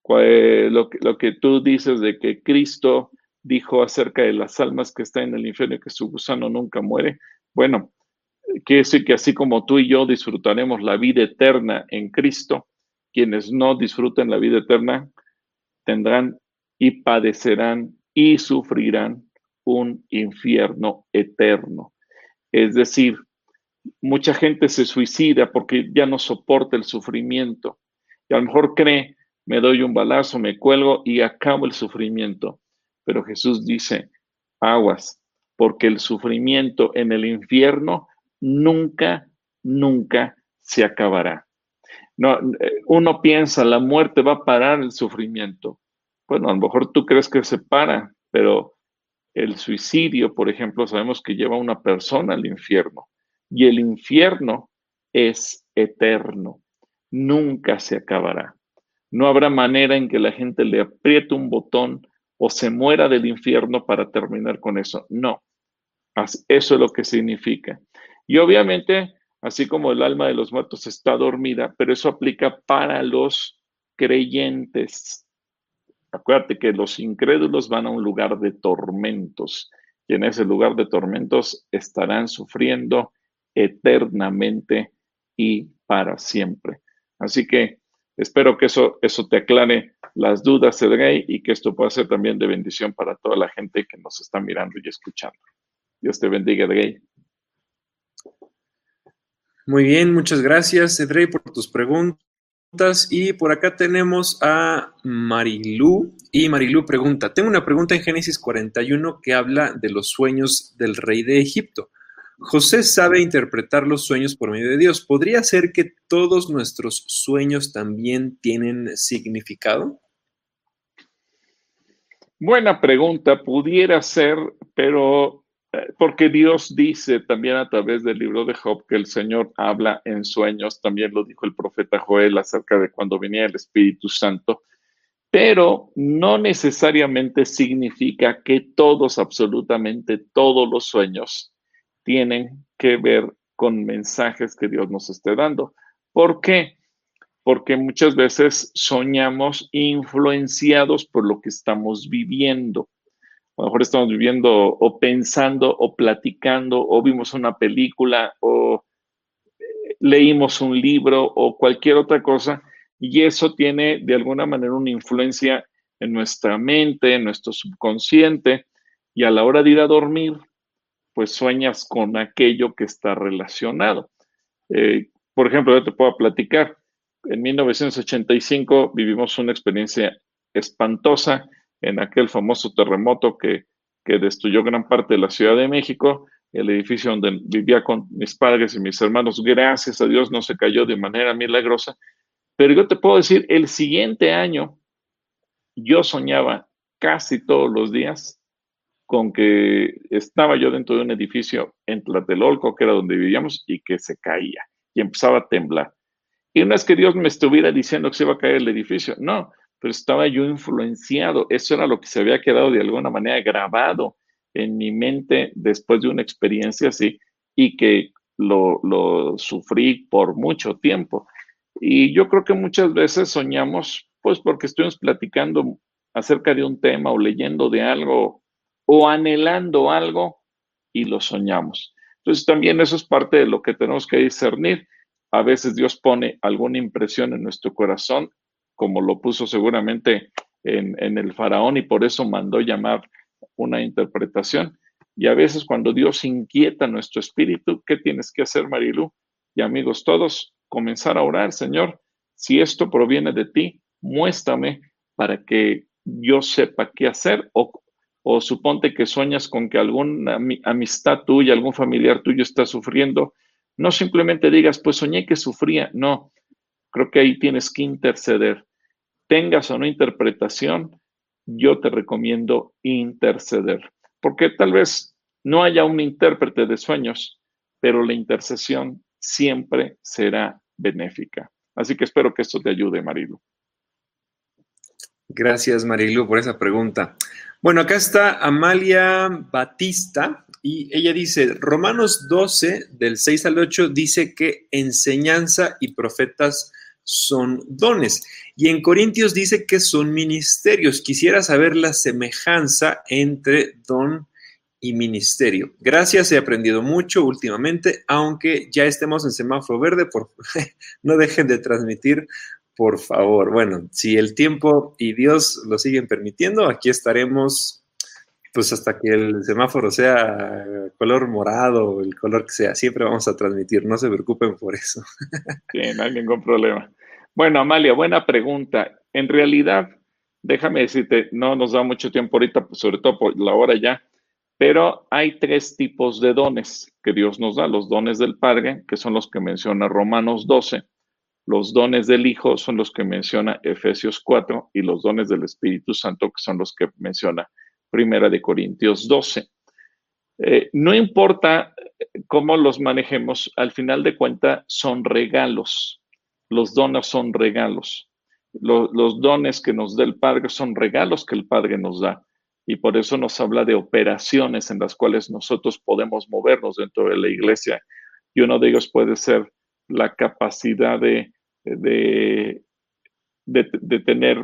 Lo que tú dices de que Cristo dijo acerca de las almas que están en el infierno y que su gusano nunca muere. Bueno, quiere decir que así como tú y yo disfrutaremos la vida eterna en Cristo, quienes no disfruten la vida eterna tendrán y padecerán y sufrirán un infierno eterno. Es decir, mucha gente se suicida porque ya no soporta el sufrimiento. Y a lo mejor cree, me doy un balazo, me cuelgo y acabo el sufrimiento. Pero Jesús dice, aguas, porque el sufrimiento en el infierno nunca, nunca se acabará. No, uno piensa, la muerte va a parar el sufrimiento. Bueno, a lo mejor tú crees que se para, pero el suicidio, por ejemplo, sabemos que lleva a una persona al infierno. Y el infierno es eterno, nunca se acabará. No habrá manera en que la gente le apriete un botón o se muera del infierno para terminar con eso. No, eso es lo que significa. Y obviamente, así como el alma de los muertos está dormida, pero eso aplica para los creyentes. Acuérdate que los incrédulos van a un lugar de tormentos y en ese lugar de tormentos estarán sufriendo eternamente y para siempre. Así que espero que eso te aclare las dudas, Edrey, y que esto pueda ser también de bendición para toda la gente que nos está mirando y escuchando. Dios te bendiga, Edrey. Muy bien, muchas gracias, Edrey, por tus preguntas. Y por acá tenemos a Marilú. Y Marilú pregunta, tengo una pregunta en Génesis 41 que habla de los sueños del rey de Egipto. José sabe interpretar los sueños por medio de Dios. ¿Podría ser que todos nuestros sueños también tienen significado? Buena pregunta, pudiera ser, pero porque Dios dice también a través del libro de Job que el Señor habla en sueños, también lo dijo el profeta Joel acerca de cuando venía el Espíritu Santo, pero no necesariamente significa que todos, absolutamente todos los sueños tienen que ver con mensajes que Dios nos esté dando. ¿Por qué? Porque muchas veces soñamos influenciados por lo que estamos viviendo. A lo mejor estamos viviendo o pensando o platicando o vimos una película o leímos un libro o cualquier otra cosa y eso tiene de alguna manera una influencia en nuestra mente, en nuestro subconsciente y a la hora de ir a dormir, pues sueñas con aquello que está relacionado. Por ejemplo, yo te puedo platicar. En 1985 vivimos una experiencia espantosa en aquel famoso terremoto que destruyó gran parte de la Ciudad de México. El edificio donde vivía con mis padres y mis hermanos, gracias a Dios, no se cayó de manera milagrosa. Pero yo te puedo decir, el siguiente año yo soñaba casi todos los días con que estaba yo dentro de un edificio en Tlatelolco, que era donde vivíamos, y que se caía y empezaba a temblar. Y no es que Dios me estuviera diciendo que se iba a caer el edificio, no, pero estaba yo influenciado. Eso era lo que se había quedado de alguna manera grabado en mi mente después de una experiencia así y que lo sufrí por mucho tiempo. Y yo creo que muchas veces soñamos, pues porque estuvimos platicando acerca de un tema o leyendo de algo o anhelando algo y lo soñamos. Entonces también eso es parte de lo que tenemos que discernir. A veces Dios pone alguna impresión en nuestro corazón, como lo puso seguramente en el faraón y por eso mandó llamar una interpretación. Y a veces cuando Dios inquieta nuestro espíritu, ¿qué tienes que hacer, Marilú? Y amigos todos, comenzar a orar, Señor, si esto proviene de ti, muéstrame para que yo sepa qué hacer o suponte que sueñas con que alguna amistad tuya, algún familiar tuyo está sufriendo. No simplemente digas, pues soñé que sufría. No, creo que ahí tienes que interceder. Tengas o no interpretación, yo te recomiendo interceder. Porque tal vez no haya un intérprete de sueños, pero la intercesión siempre será benéfica. Así que espero que esto te ayude, Marilu. Gracias, Marilu, por esa pregunta. Bueno, acá está Amalia Batista y ella dice, Romanos 12, del 6 al 8, dice que enseñanza y profetas son dones. Y en Corintios dice que son ministerios. Quisiera saber la semejanza entre don y ministerio. Gracias, he aprendido mucho últimamente, aunque ya estemos en semáforo verde, no dejen de transmitir, por favor. Bueno, si el tiempo y Dios lo siguen permitiendo, aquí estaremos pues hasta que el semáforo sea color morado o el color que sea. Siempre vamos a transmitir, no se preocupen por eso. Sí, no hay ningún problema. Bueno, Amalia, buena pregunta. En realidad, déjame decirte, no nos da mucho tiempo ahorita, pues, sobre todo por la hora ya, pero hay 3 tipos de dones que Dios nos da. Los dones del Padre, que son los que menciona Romanos 12. Los dones del Hijo son los que menciona Efesios 4. Y los dones del Espíritu Santo, que son los que menciona Primera de Corintios 12. No importa cómo los manejemos, al final de cuentas son regalos. Los dones son regalos. Los dones que nos da el Padre son regalos que el Padre nos da. Y por eso nos habla de operaciones en las cuales nosotros podemos movernos dentro de la iglesia. Y uno de ellos puede ser la capacidad de tener,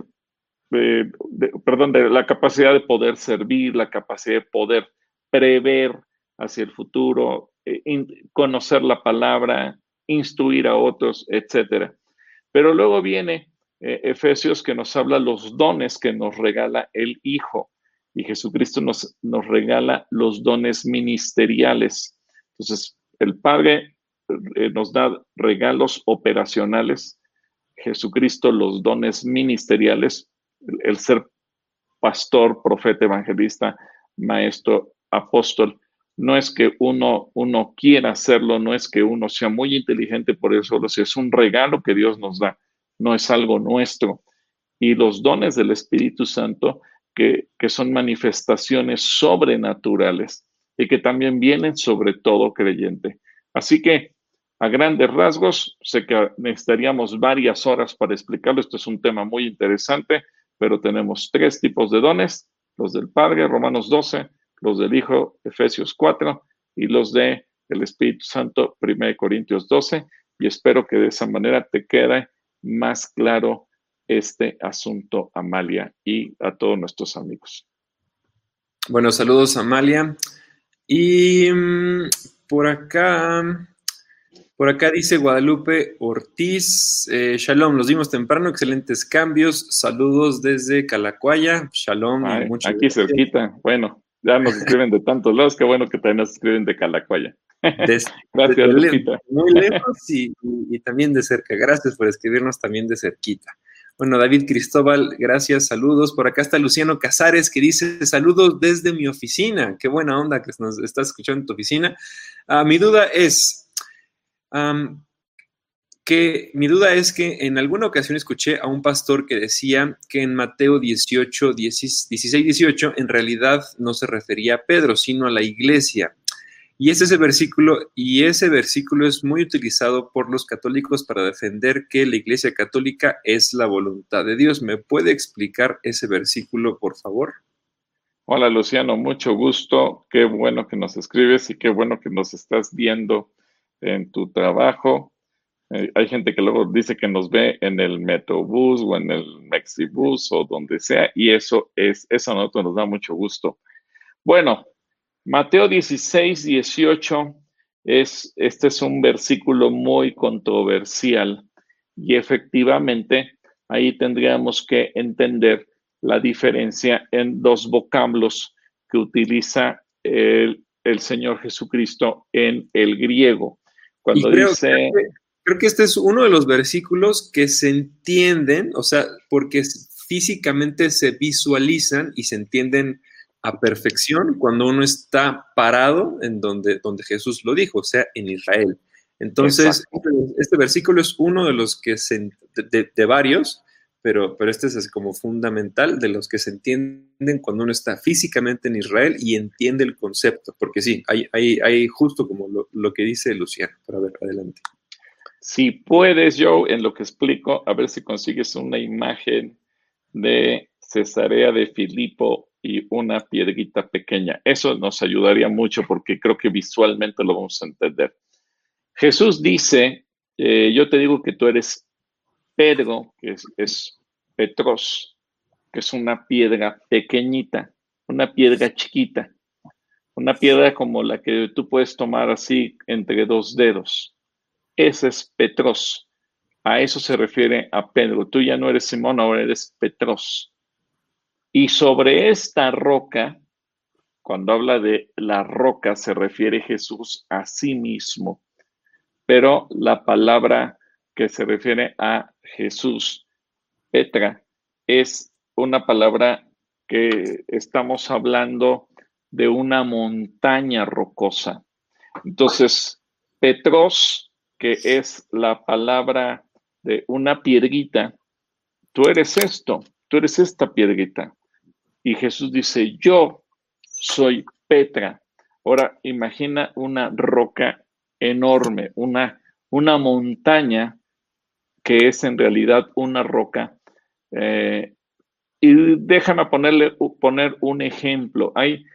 de la capacidad de poder servir, la capacidad de poder prever hacia el futuro, conocer la palabra, instruir a otros, etcétera. Pero luego viene Efesios, que nos habla los dones que nos regala el Hijo. Y Jesucristo nos regala los dones ministeriales. Entonces, el Padre nos da regalos operacionales. Jesucristo los dones ministeriales, el ser pastor, profeta, evangelista, maestro, apóstol. No es que uno quiera hacerlo, no es que uno sea muy inteligente por eso, es un regalo que Dios nos da, no es algo nuestro. Y los dones del Espíritu Santo, que son manifestaciones sobrenaturales y que también vienen sobre todo creyente. Así que, a grandes rasgos, sé que necesitaríamos varias horas para explicarlo. Esto es un tema muy interesante, pero tenemos 3 tipos de dones: los del Padre, Romanos 12, los del Hijo, Efesios 4, y los del Espíritu Santo, 1 Corintios 12. Y espero que de esa manera te quede más claro este asunto, Amalia, y a todos nuestros amigos. Bueno, saludos, Amalia. Y por acá dice Guadalupe Ortiz, Shalom, los vimos temprano, excelentes cambios, saludos desde Calacuaya, Shalom. Ay, y aquí gracias. Cerquita, bueno, ya nos escriben de tantos lados, qué bueno que también nos escriben de Calacuaya. Gracias, Lupita. Muy lejos y también de cerca, gracias por escribirnos también de cerquita. Bueno, David Cristóbal, gracias, saludos. Por acá está Luciano Casares, que dice, saludos desde mi oficina. Qué buena onda que nos estás escuchando en tu oficina. Mi duda es que en alguna ocasión escuché a un pastor que decía que en Mateo 16, 18, en realidad no se refería a Pedro, sino a la iglesia. Y ese versículo es muy utilizado por los católicos para defender que la Iglesia Católica es la voluntad de Dios. ¿Me puede explicar ese versículo, por favor? Hola, Luciano, mucho gusto. Qué bueno que nos escribes y qué bueno que nos estás viendo en tu trabajo. Hay gente que luego dice que nos ve en el Metrobús o en el Mexibus o donde sea, y eso a nosotros nos da mucho gusto. Bueno, Mateo 16, 18, este es un versículo muy controversial y efectivamente ahí tendríamos que entender la diferencia en 2 vocablos que utiliza el Señor Jesucristo en el griego. Cuando creo que este es uno de los versículos que se entienden, o sea, porque físicamente se visualizan y se entienden a perfección cuando uno está parado en donde Jesús lo dijo, o sea, en Israel. Entonces, este versículo es uno de los que de varios, pero este es como fundamental de los que se entienden cuando uno está físicamente en Israel y entiende el concepto, porque sí, hay justo como lo que dice Luciano. Pero a ver, adelante. Si puedes, Joe, en lo que explico, a ver si consigues una imagen de Cesarea de Filipo y una piedrita pequeña. Eso nos ayudaría mucho porque creo que visualmente lo vamos a entender. Jesús dice, yo te digo que tú eres Pedro, que es Petros, que es una piedra pequeñita, una piedra chiquita, una piedra como la que tú puedes tomar así entre dos dedos. Ese es Petros. A eso se refiere a Pedro. Tú ya no eres Simón, ahora eres Petros. Y sobre esta roca, cuando habla de la roca, se refiere Jesús a sí mismo. Pero la palabra que se refiere a Jesús, Petra, es una palabra que estamos hablando de una montaña rocosa. Entonces, Petros, que es la palabra de una piedrita, tú eres esto, tú eres esta piedrita. Y Jesús dice, yo soy Petra. Ahora, imagina una roca enorme, una montaña que es en realidad una roca. Y déjame poner un ejemplo.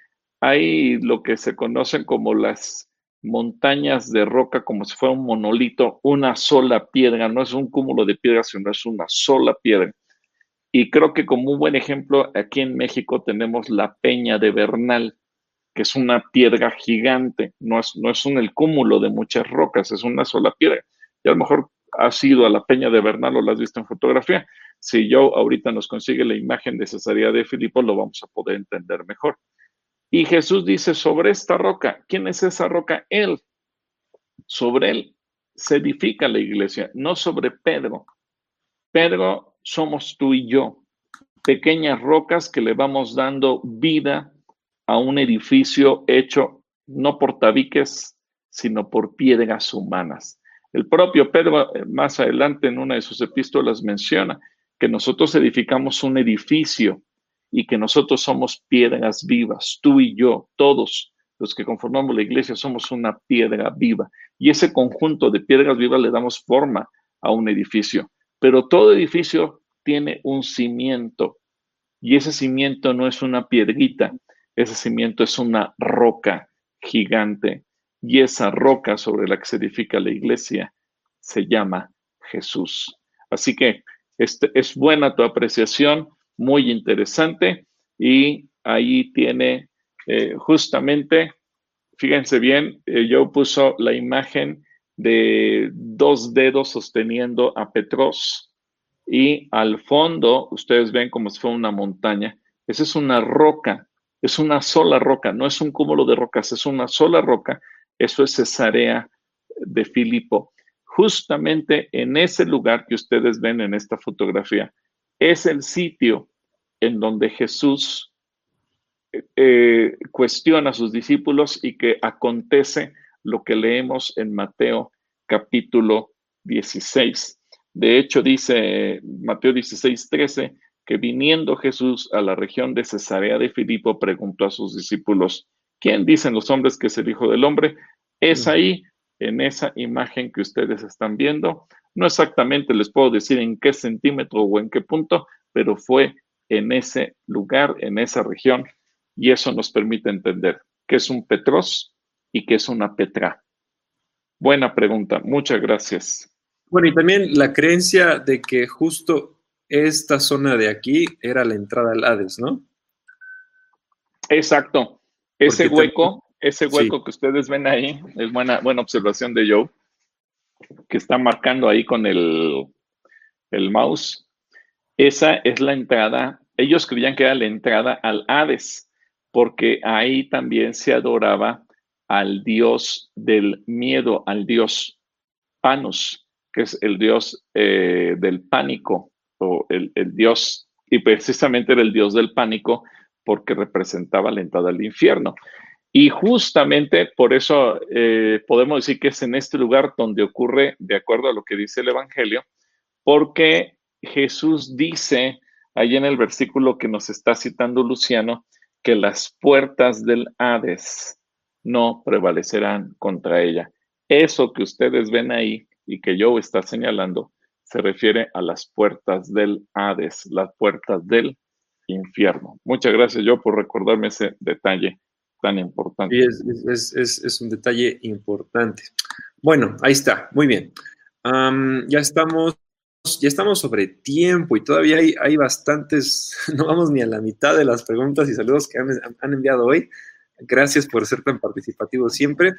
Hay lo que se conocen como las montañas de roca, como si fuera un monolito, una sola piedra, no es un cúmulo de piedras, sino es una sola piedra. Y creo que como un buen ejemplo, aquí en México tenemos la Peña de Bernal, que es una piedra gigante, no es el cúmulo de muchas rocas, es una sola piedra. Y a lo mejor has ido a la Peña de Bernal o la has visto en fotografía. Si Joe ahorita nos consigue la imagen de Cesarea de Filipo, lo vamos a poder entender mejor. Y Jesús dice, sobre esta roca, ¿quién es esa roca? Él. Sobre él se edifica la iglesia, no sobre Pedro. Pedro somos tú y yo, pequeñas rocas que le vamos dando vida a un edificio hecho no por tabiques, sino por piedras humanas. El propio Pedro, más adelante en una de sus epístolas, menciona que nosotros edificamos un edificio y que nosotros somos piedras vivas, tú y yo, todos los que conformamos la iglesia somos una piedra viva. Y ese conjunto de piedras vivas le damos forma a un edificio. Pero todo edificio tiene un cimiento y ese cimiento no es una piedrita, ese cimiento es una roca gigante y esa roca sobre la que se edifica la iglesia se llama Jesús. Así que es buena tu apreciación, muy interesante y ahí tiene justamente, fíjense bien, yo puso la imagen de dos dedos sosteniendo a Petros y al fondo ustedes ven como si fuera una montaña. Esa es una roca, es una sola roca, no es un cúmulo de rocas, es una sola roca. Eso es Cesarea de Filipo. Justamente en ese lugar que ustedes ven en esta fotografía, es el sitio en donde Jesús cuestiona a sus discípulos y que acontece lo que leemos en Mateo capítulo 16. De hecho, dice Mateo 16:13, que viniendo Jesús a la región de Cesarea de Filipo, preguntó a sus discípulos, ¿quién dicen los hombres que es el Hijo del Hombre? Es ahí, en esa imagen que ustedes están viendo. No exactamente les puedo decir en qué centímetro o en qué punto, pero fue en ese lugar, en esa región, y eso nos permite entender qué es un Petros y qué es una Petra. Buena pregunta, muchas gracias. Bueno, y también la creencia de que justo esta zona de aquí era la entrada al Hades, ¿no? Exacto. Porque también, Ese sí, hueco que ustedes ven ahí, es buena observación de Joe, que está marcando ahí con el mouse. Esa es la entrada. Ellos creían que era la entrada al Hades, porque ahí también se adoraba al dios del miedo, al dios Panos, que es el dios del pánico, o el dios, y precisamente era el dios del pánico porque representaba la entrada al infierno. Y justamente por eso podemos decir que es en este lugar donde ocurre, de acuerdo a lo que dice el Evangelio, porque Jesús dice ahí en el versículo que nos está citando Luciano, que las puertas del Hades no prevalecerán contra ella. Eso que ustedes ven ahí y que yo está señalando se refiere a las puertas del Hades, las puertas del infierno. Muchas gracias yo por recordarme ese detalle tan sí, importante. es un detalle importante. Bueno, ahí está, muy bien. Ya estamos ya estamos sobre tiempo y todavía hay bastantes, no vamos ni a la mitad de las preguntas y saludos que han enviado hoy. Gracias por ser tan participativos siempre.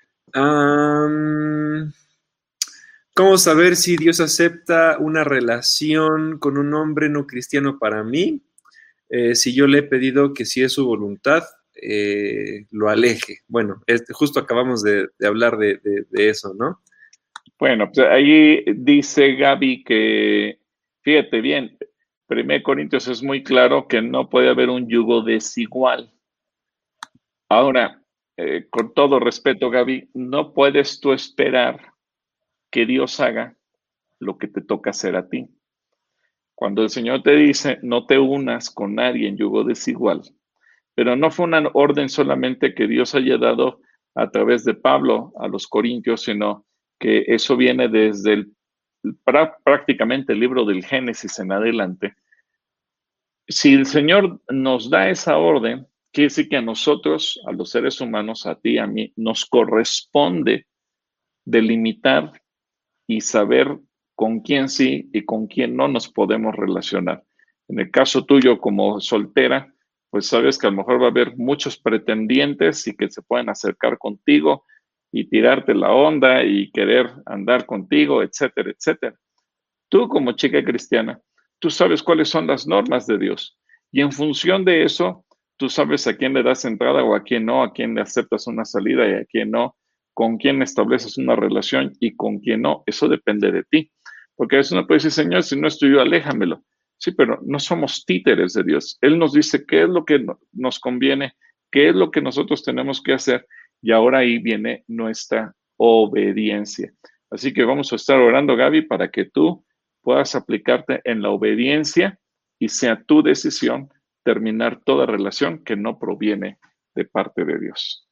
¿Cómo saber si Dios acepta una relación con un hombre no cristiano para mí? Si yo le he pedido que si es su voluntad, lo aleje. Bueno, justo acabamos de hablar de eso, ¿no? Bueno, pues ahí dice Gaby que, fíjate bien, 1 Corintios es muy claro que no puede haber un yugo desigual. Ahora, con todo respeto, Gaby, no puedes tú esperar que Dios haga lo que te toca hacer a ti. Cuando el Señor te dice, no te unas con nadie en yugo desigual, pero no fue una orden solamente que Dios haya dado a través de Pablo a los Corintios, sino que eso viene desde prácticamente el libro del Génesis en adelante. Si el Señor nos da esa orden, quiere decir que a nosotros, a los seres humanos, a ti, a mí, nos corresponde delimitar y saber con quién sí y con quién no nos podemos relacionar. En el caso tuyo como soltera, pues sabes que a lo mejor va a haber muchos pretendientes y que se pueden acercar contigo y tirarte la onda y querer andar contigo, etcétera, etcétera. Tú como chica cristiana, tú sabes cuáles son las normas de Dios y en función de eso, tú sabes a quién le das entrada o a quién no, a quién le aceptas una salida y a quién no, con quién estableces una relación y con quién no. Eso depende de ti. Porque a veces uno puede decir, Señor, si no es tuyo, aléjamelo. Sí, pero no somos títeres de Dios. Él nos dice qué es lo que nos conviene, qué es lo que nosotros tenemos que hacer y ahora ahí viene nuestra obediencia. Así que vamos a estar orando, Gaby, para que tú puedas aplicarte en la obediencia y sea tu decisión terminar toda relación que no proviene de parte de Dios.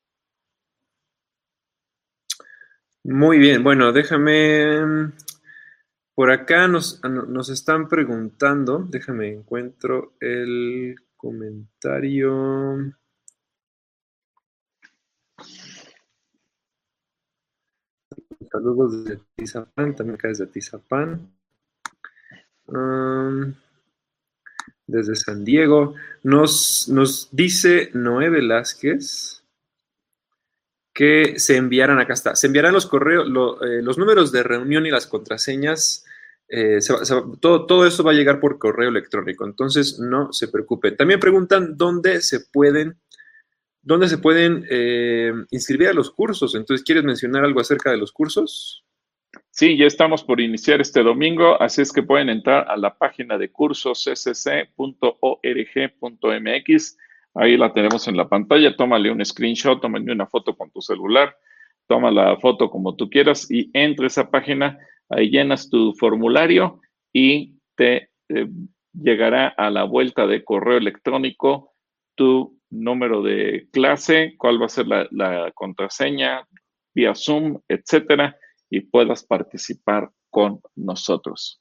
Muy bien, bueno, déjame, por acá nos están preguntando, déjame encuentro el comentario. Saludos desde Atizapán, también acá desde Atizapán. Desde San Diego. Nos dice Noé Velázquez que se enviarán, acá está, se enviarán los correos, los números de reunión y las contraseñas. Todo eso va a llegar por correo electrónico, entonces no se preocupen. También preguntan dónde se pueden inscribir a los cursos. Entonces, ¿quieres mencionar algo acerca de los cursos? Sí, ya estamos por iniciar este domingo, así es que pueden entrar a la página de cursoscc.org.mx. Ahí la tenemos en la pantalla. Tómale un screenshot, tómale una foto con tu celular, toma la foto como tú quieras y entra a esa página. Ahí llenas tu formulario y te llegará a la vuelta de correo electrónico tu número de clase, cuál va a ser la contraseña vía Zoom, etcétera, y puedas participar con nosotros.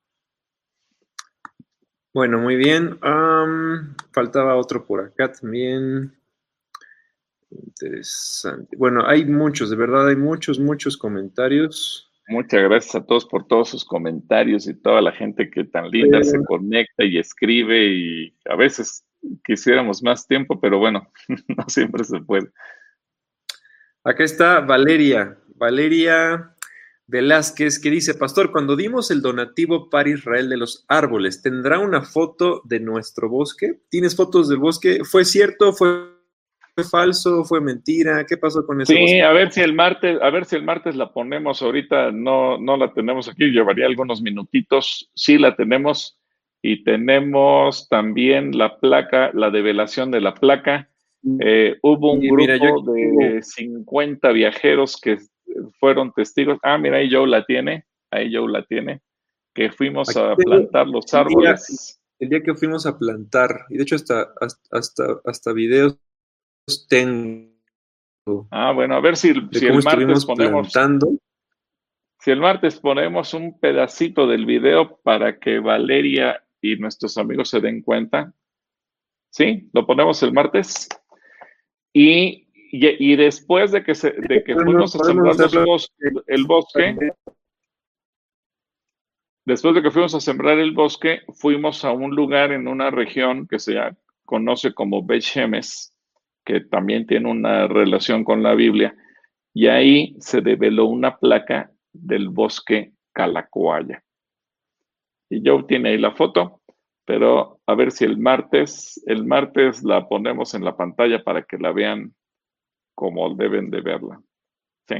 Bueno, muy bien. Faltaba otro por acá también. Interesante. Bueno, hay muchos, de verdad, hay muchos comentarios. Muchas gracias a todos por todos sus comentarios y toda la gente que tan linda se conecta y escribe y a veces quisiéramos más tiempo, pero bueno, no siempre se puede. Acá está Valeria Velázquez, que dice, Pastor, cuando dimos el donativo para Israel de los árboles, ¿tendrá una foto de nuestro bosque? ¿Tienes fotos del bosque? ¿Fue cierto? ¿Fue falso? ¿Fue mentira? ¿Qué pasó con ese bosque? Sí, a ver si el martes la ponemos. Ahorita no la tenemos aquí, llevaría algunos minutitos. Sí la tenemos y tenemos también la placa, la develación de la placa. Hubo un grupo de 50 viajeros que fueron testigos. Mira, ahí Joe la tiene, que fuimos a plantar los árboles. El día que fuimos a plantar, y de hecho hasta videos tengo. Bueno, a ver si el martes ponemos. Plantando. Si el martes ponemos un pedacito del video para que Valeria y nuestros amigos se den cuenta. ¿Sí? ¿Lo ponemos el martes? Y después de que fuimos a sembrar el bosque, Después de que fuimos a sembrar el bosque, fuimos a un lugar en una región que se conoce como Beth Shemesh, que también tiene una relación con la Biblia, y ahí se develó una placa del bosque Calacoaya. Y Joe tiene ahí la foto, pero a ver si el martes la ponemos en la pantalla para que la vean como deben de verla. Sí.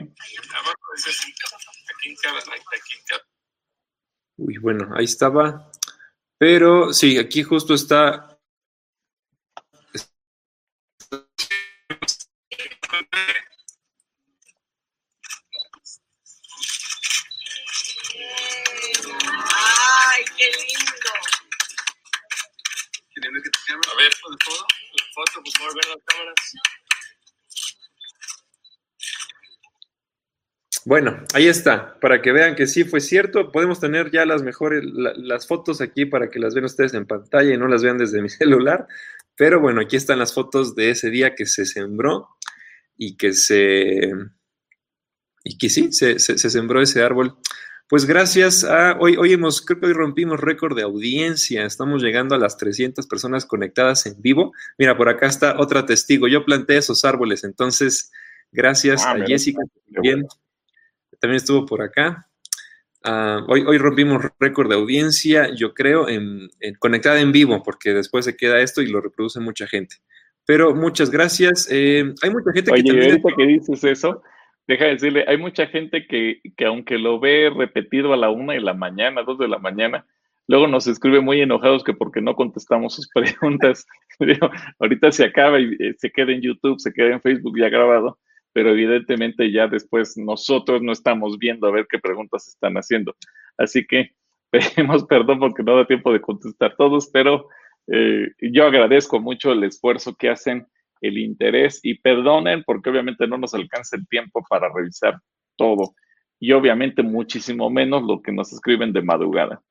Uy, bueno, ahí estaba. Pero sí, aquí justo está. ¡Ay, qué lindo! A ver, la foto, por favor, ver las cámaras. Bueno, ahí está, para que vean que sí fue cierto. Podemos tener ya las mejores, las fotos aquí para que las vean ustedes en pantalla y no las vean desde mi celular. Pero bueno, aquí están las fotos de ese día que se sembró y que sí, se sembró ese árbol. Pues gracias a, creo que hoy rompimos récord de audiencia, estamos llegando a las 300 personas conectadas en vivo. Mira, por acá está otra testigo, yo planté esos árboles, entonces gracias a Jessica también estuvo por acá. Hoy rompimos récord de audiencia, yo creo, conectada en vivo, porque después se queda esto y lo reproduce mucha gente. Pero muchas gracias. Hay mucha gente que también... ahorita que dices eso, deja de decirle, hay mucha gente que aunque lo ve repetido a la 1 de la mañana, 2 de la mañana, luego nos escribe muy enojados que porque no contestamos sus preguntas. Ahorita se acaba y se queda en YouTube, se queda en Facebook ya grabado, pero evidentemente ya después nosotros no estamos viendo a ver qué preguntas están haciendo. Así que pedimos perdón porque no da tiempo de contestar todos, pero yo agradezco mucho el esfuerzo que hacen, el interés, y perdonen porque obviamente no nos alcanza el tiempo para revisar todo y obviamente muchísimo menos lo que nos escriben de madrugada.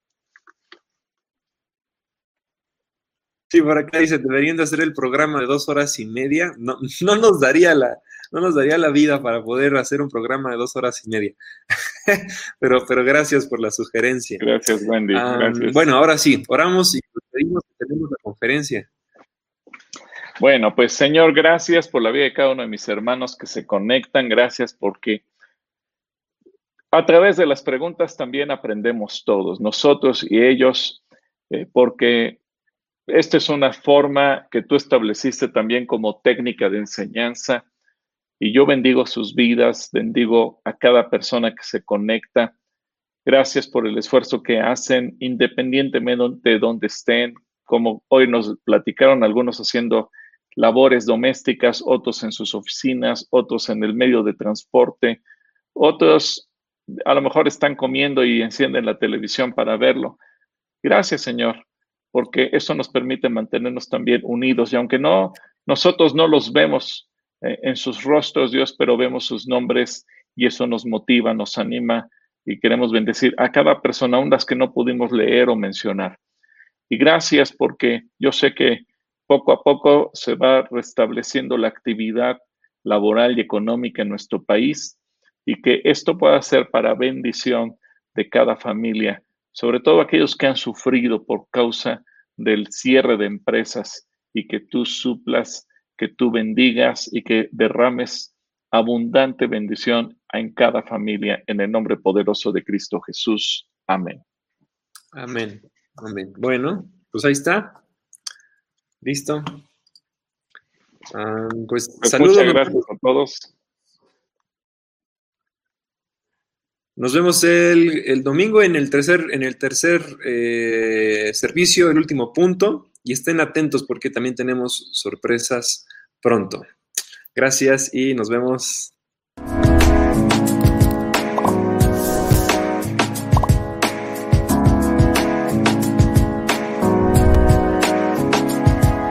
Sí, por acá dice, deberían de hacer el programa de 2 horas y media. No nos daría la vida para poder hacer un programa de 2 horas y media. pero gracias por la sugerencia. Gracias, Wendy. Gracias. Bueno, ahora sí, oramos y pedimos que tenemos la conferencia. Bueno, pues Señor, gracias por la vida de cada uno de mis hermanos que se conectan. Gracias porque a través de las preguntas también aprendemos todos, nosotros y ellos, porque esta es una forma que tú estableciste también como técnica de enseñanza, y yo bendigo sus vidas, bendigo a cada persona que se conecta. Gracias por el esfuerzo que hacen independientemente de dónde estén, como hoy nos platicaron algunos haciendo labores domésticas, otros en sus oficinas, otros en el medio de transporte, otros a lo mejor están comiendo y encienden la televisión para verlo. Gracias, Señor, porque eso nos permite mantenernos también unidos, y aunque nosotros no los vemos en sus rostros, Dios, pero vemos sus nombres y eso nos motiva, nos anima, y queremos bendecir a cada persona, aun las que no pudimos leer o mencionar. Y gracias porque yo sé que poco a poco se va restableciendo la actividad laboral y económica en nuestro país, y que esto pueda ser para bendición de cada familia, sobre todo aquellos que han sufrido por causa del cierre de empresas, y que tú suplas, que tú bendigas y que derrames abundante bendición en cada familia, en el nombre poderoso de Cristo Jesús. Amén. Amén. Amén. Bueno, pues ahí está. Listo. Pues saludos. Muchas gracias a todos. Nos vemos el domingo en el tercer servicio, el último punto, y estén atentos porque también tenemos sorpresas pronto. Gracias y nos vemos.